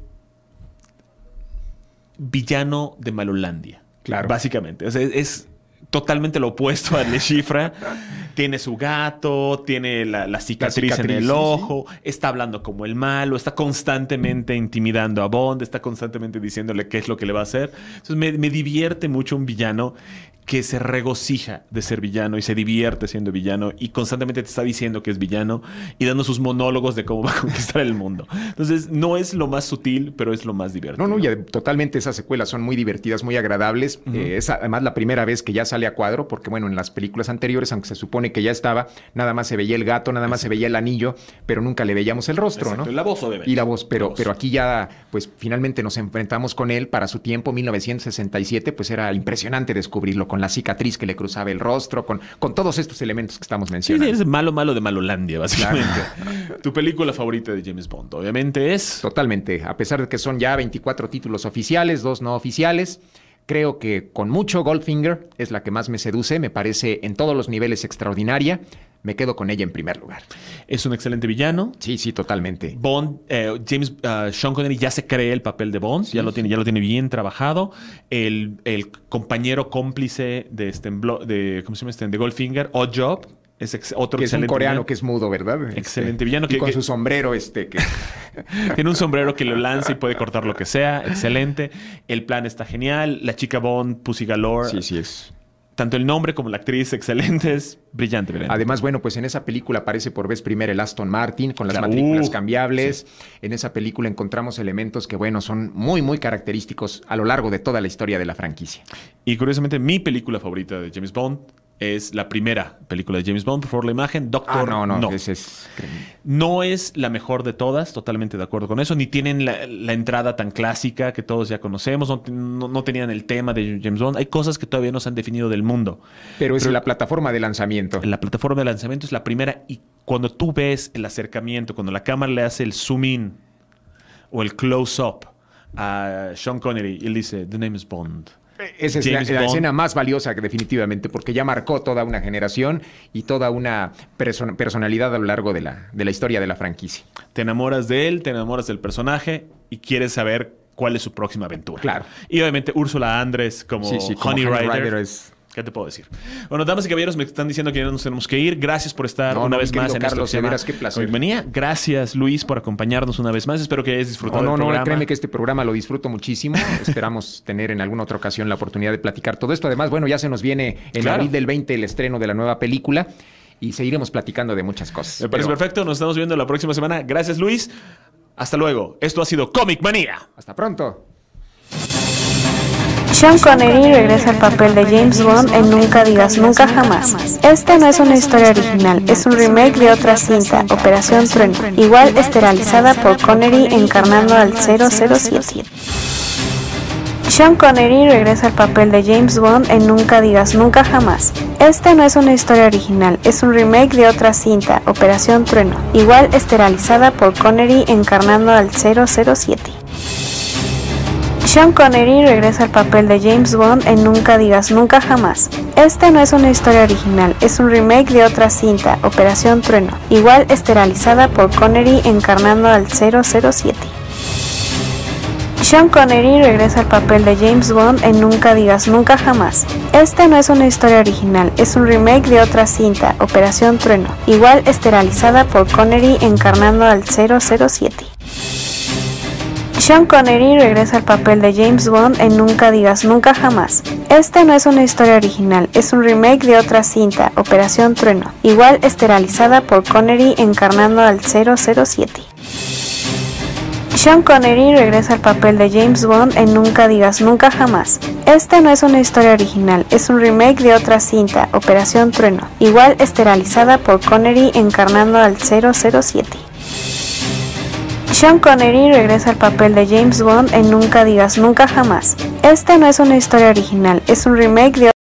Speaker 2: villano de Malolandia.
Speaker 5: Claro.
Speaker 2: Básicamente. O sea, es, es totalmente lo opuesto a Le Chiffre. Tiene su gato, tiene la, la cicatriz,
Speaker 5: La cicatriz,
Speaker 2: en el
Speaker 5: sí,
Speaker 2: ojo, está hablando como el malo, está constantemente intimidando a Bond, está constantemente diciéndole qué es lo que le va a hacer. Entonces me, me divierte mucho un villano que se regocija de ser villano y se divierte siendo villano y constantemente te está diciendo que es villano y dando sus monólogos de cómo va a conquistar el mundo. Entonces no es lo más sutil, pero es lo más divertido.
Speaker 5: No, no, y eh, totalmente esas secuelas son muy divertidas, muy agradables.
Speaker 2: Ujú.
Speaker 5: Eh, es además la primera vez que ya sale a cuadro, porque bueno, en las películas anteriores, aunque se supone que ya estaba, nada más se veía el gato, nada más se veía el anillo, pero nunca le veíamos el rostro,
Speaker 2: Exacto.
Speaker 5: ¿no?
Speaker 2: La voz, obviamente.
Speaker 5: Y la voz, pero,
Speaker 2: La voz.
Speaker 5: pero aquí ya, pues finalmente nos enfrentamos con él para su tiempo, mil novecientos sesenta y siete, pues era impresionante descubrirlo, con la cicatriz que le cruzaba el rostro, con, con todos estos elementos que estamos
Speaker 2: Sí,
Speaker 5: mencionando.
Speaker 2: es malo, malo de Malolandia, básicamente. Tu película favorita de James Bond, obviamente, es...
Speaker 5: Totalmente, a pesar de que son ya veinticuatro títulos oficiales, dos no oficiales. creo que con mucho Goldfinger es la que más me seduce, me parece en todos los niveles extraordinaria. Me quedo con ella en primer lugar.
Speaker 2: Es un excelente villano.
Speaker 5: Sí, sí, totalmente.
Speaker 2: Bond, eh, James, uh, Sean Connery ya se cree el papel de Bond, sí, ya lo tiene, ya lo tiene bien trabajado. El, el compañero cómplice de este, de, ¿cómo se llama este? De Goldfinger, Oddjob, es ex, otro
Speaker 5: que es un coreano
Speaker 2: villano.
Speaker 5: Que es mudo, ¿verdad?
Speaker 2: Excelente
Speaker 5: este,
Speaker 2: villano.
Speaker 5: Y
Speaker 2: que,
Speaker 5: con
Speaker 2: que,
Speaker 5: su sombrero, este, que
Speaker 2: tiene un sombrero que lo lanza y puede cortar lo que sea. Excelente. El plan está genial. La chica Bond, Pussy Galore.
Speaker 5: Sí, sí es.
Speaker 2: Tanto el nombre como la actriz, excelentes, brillante, brillante.
Speaker 5: Además, bueno, pues en esa película aparece por vez primera el Aston Martin con las
Speaker 2: Claro.
Speaker 5: matrículas
Speaker 2: Uh,
Speaker 5: cambiables.
Speaker 2: sí.
Speaker 5: En esa película encontramos elementos que, bueno, son muy, muy característicos a lo largo de toda la historia de la franquicia.
Speaker 2: Y curiosamente, mi película favorita de James Bond es la primera película de James Bond, por favor, la imagen, Doctor
Speaker 5: Ah, no, no,
Speaker 2: No.
Speaker 5: ese es...
Speaker 2: No es la mejor de todas, totalmente de acuerdo con eso, ni tienen la, la entrada tan clásica que todos ya conocemos, no, no, no tenían el tema de James Bond. Hay cosas que todavía no se han definido del mundo.
Speaker 5: Pero es
Speaker 2: Pero-
Speaker 5: la plataforma de lanzamiento.
Speaker 2: La plataforma de lanzamiento es la primera y cuando tú ves el acercamiento, cuando la cámara le hace el zoom in o el close up a Sean Connery y él dice, "The name is Bond."
Speaker 5: Esa es la,
Speaker 2: James
Speaker 5: la
Speaker 2: Bond.
Speaker 5: escena más valiosa que definitivamente, porque ya marcó toda una generación y toda una perso- personalidad a lo largo de la, de la historia de la franquicia.
Speaker 2: Te enamoras de él, te enamoras del personaje y quieres saber cuál es su próxima aventura.
Speaker 5: Claro.
Speaker 2: Y obviamente Úrsula Andrés como,
Speaker 5: Sí, sí, como
Speaker 2: Honey,
Speaker 5: Honey
Speaker 2: Rider.
Speaker 5: Rider es-
Speaker 2: ¿Qué te puedo decir? Bueno, damas y caballeros, me están diciendo que ya nos tenemos que ir. Gracias por estar
Speaker 5: No,
Speaker 2: una
Speaker 5: no,
Speaker 2: vez
Speaker 5: mi
Speaker 2: más
Speaker 5: querido
Speaker 2: en esto
Speaker 5: Carlos,
Speaker 2: que se
Speaker 5: de
Speaker 2: llama
Speaker 5: veras, qué placer.
Speaker 2: Comic Manía. Gracias, Luis, por acompañarnos una vez más. Espero que hayas disfrutado
Speaker 5: No, no,
Speaker 2: del
Speaker 5: no,
Speaker 2: programa.
Speaker 5: créeme que este programa lo disfruto muchísimo. Esperamos tener en alguna otra ocasión la oportunidad de platicar todo esto. Además, bueno, ya se nos viene en
Speaker 2: Claro.
Speaker 5: abril del veinte el estreno de la nueva película y seguiremos platicando de muchas cosas.
Speaker 2: Me parece
Speaker 5: Pero
Speaker 2: perfecto. Nos estamos viendo la próxima semana. Gracias, Luis. Hasta luego. Esto ha sido Comic Manía.
Speaker 5: Hasta pronto.
Speaker 4: Sean Connery regresa al papel de James Bond en Nunca Digas Nunca Jamás. Esta no es una historia original, es un remake de otra cinta, Operación Trueno, igual esterilizada por Connery encarnando al cero cero siete. Sean Connery regresa al papel de James Bond en Nunca Digas Nunca Jamás. Esta no es una historia original, es un remake de otra cinta, Operación Trueno, igual esterilizada por Connery encarnando al cero cero siete. Sean Connery regresa al papel de James Bond en Nunca Digas Nunca Jamás. Esta no es una historia original, es un remake de otra cinta, Operación Trueno, igual esterilizada por Connery encarnando al cero cero siete. Sean Connery regresa al papel de James Bond en Nunca Digas Nunca Jamás. Esta no es una historia original, es un remake de otra cinta, Operación Trueno, igual esterilizada por Connery encarnando al cero cero siete. Sean Connery regresa al papel de James Bond en Nunca Digas Nunca Jamás. Esta no es una historia original, es un remake de otra cinta, Operación Trueno, igual esterilizada por Connery encarnando al cero cero siete. Sean Connery regresa al papel de James Bond en Nunca Digas Nunca Jamás. Esta no es una historia original, es un remake de otra cinta, Operación Trueno, igual esterilizada por Connery encarnando al cero cero siete. Sean Connery regresa al papel de James Bond en Nunca Digas Nunca Jamás. Esta no es una historia original, es un remake de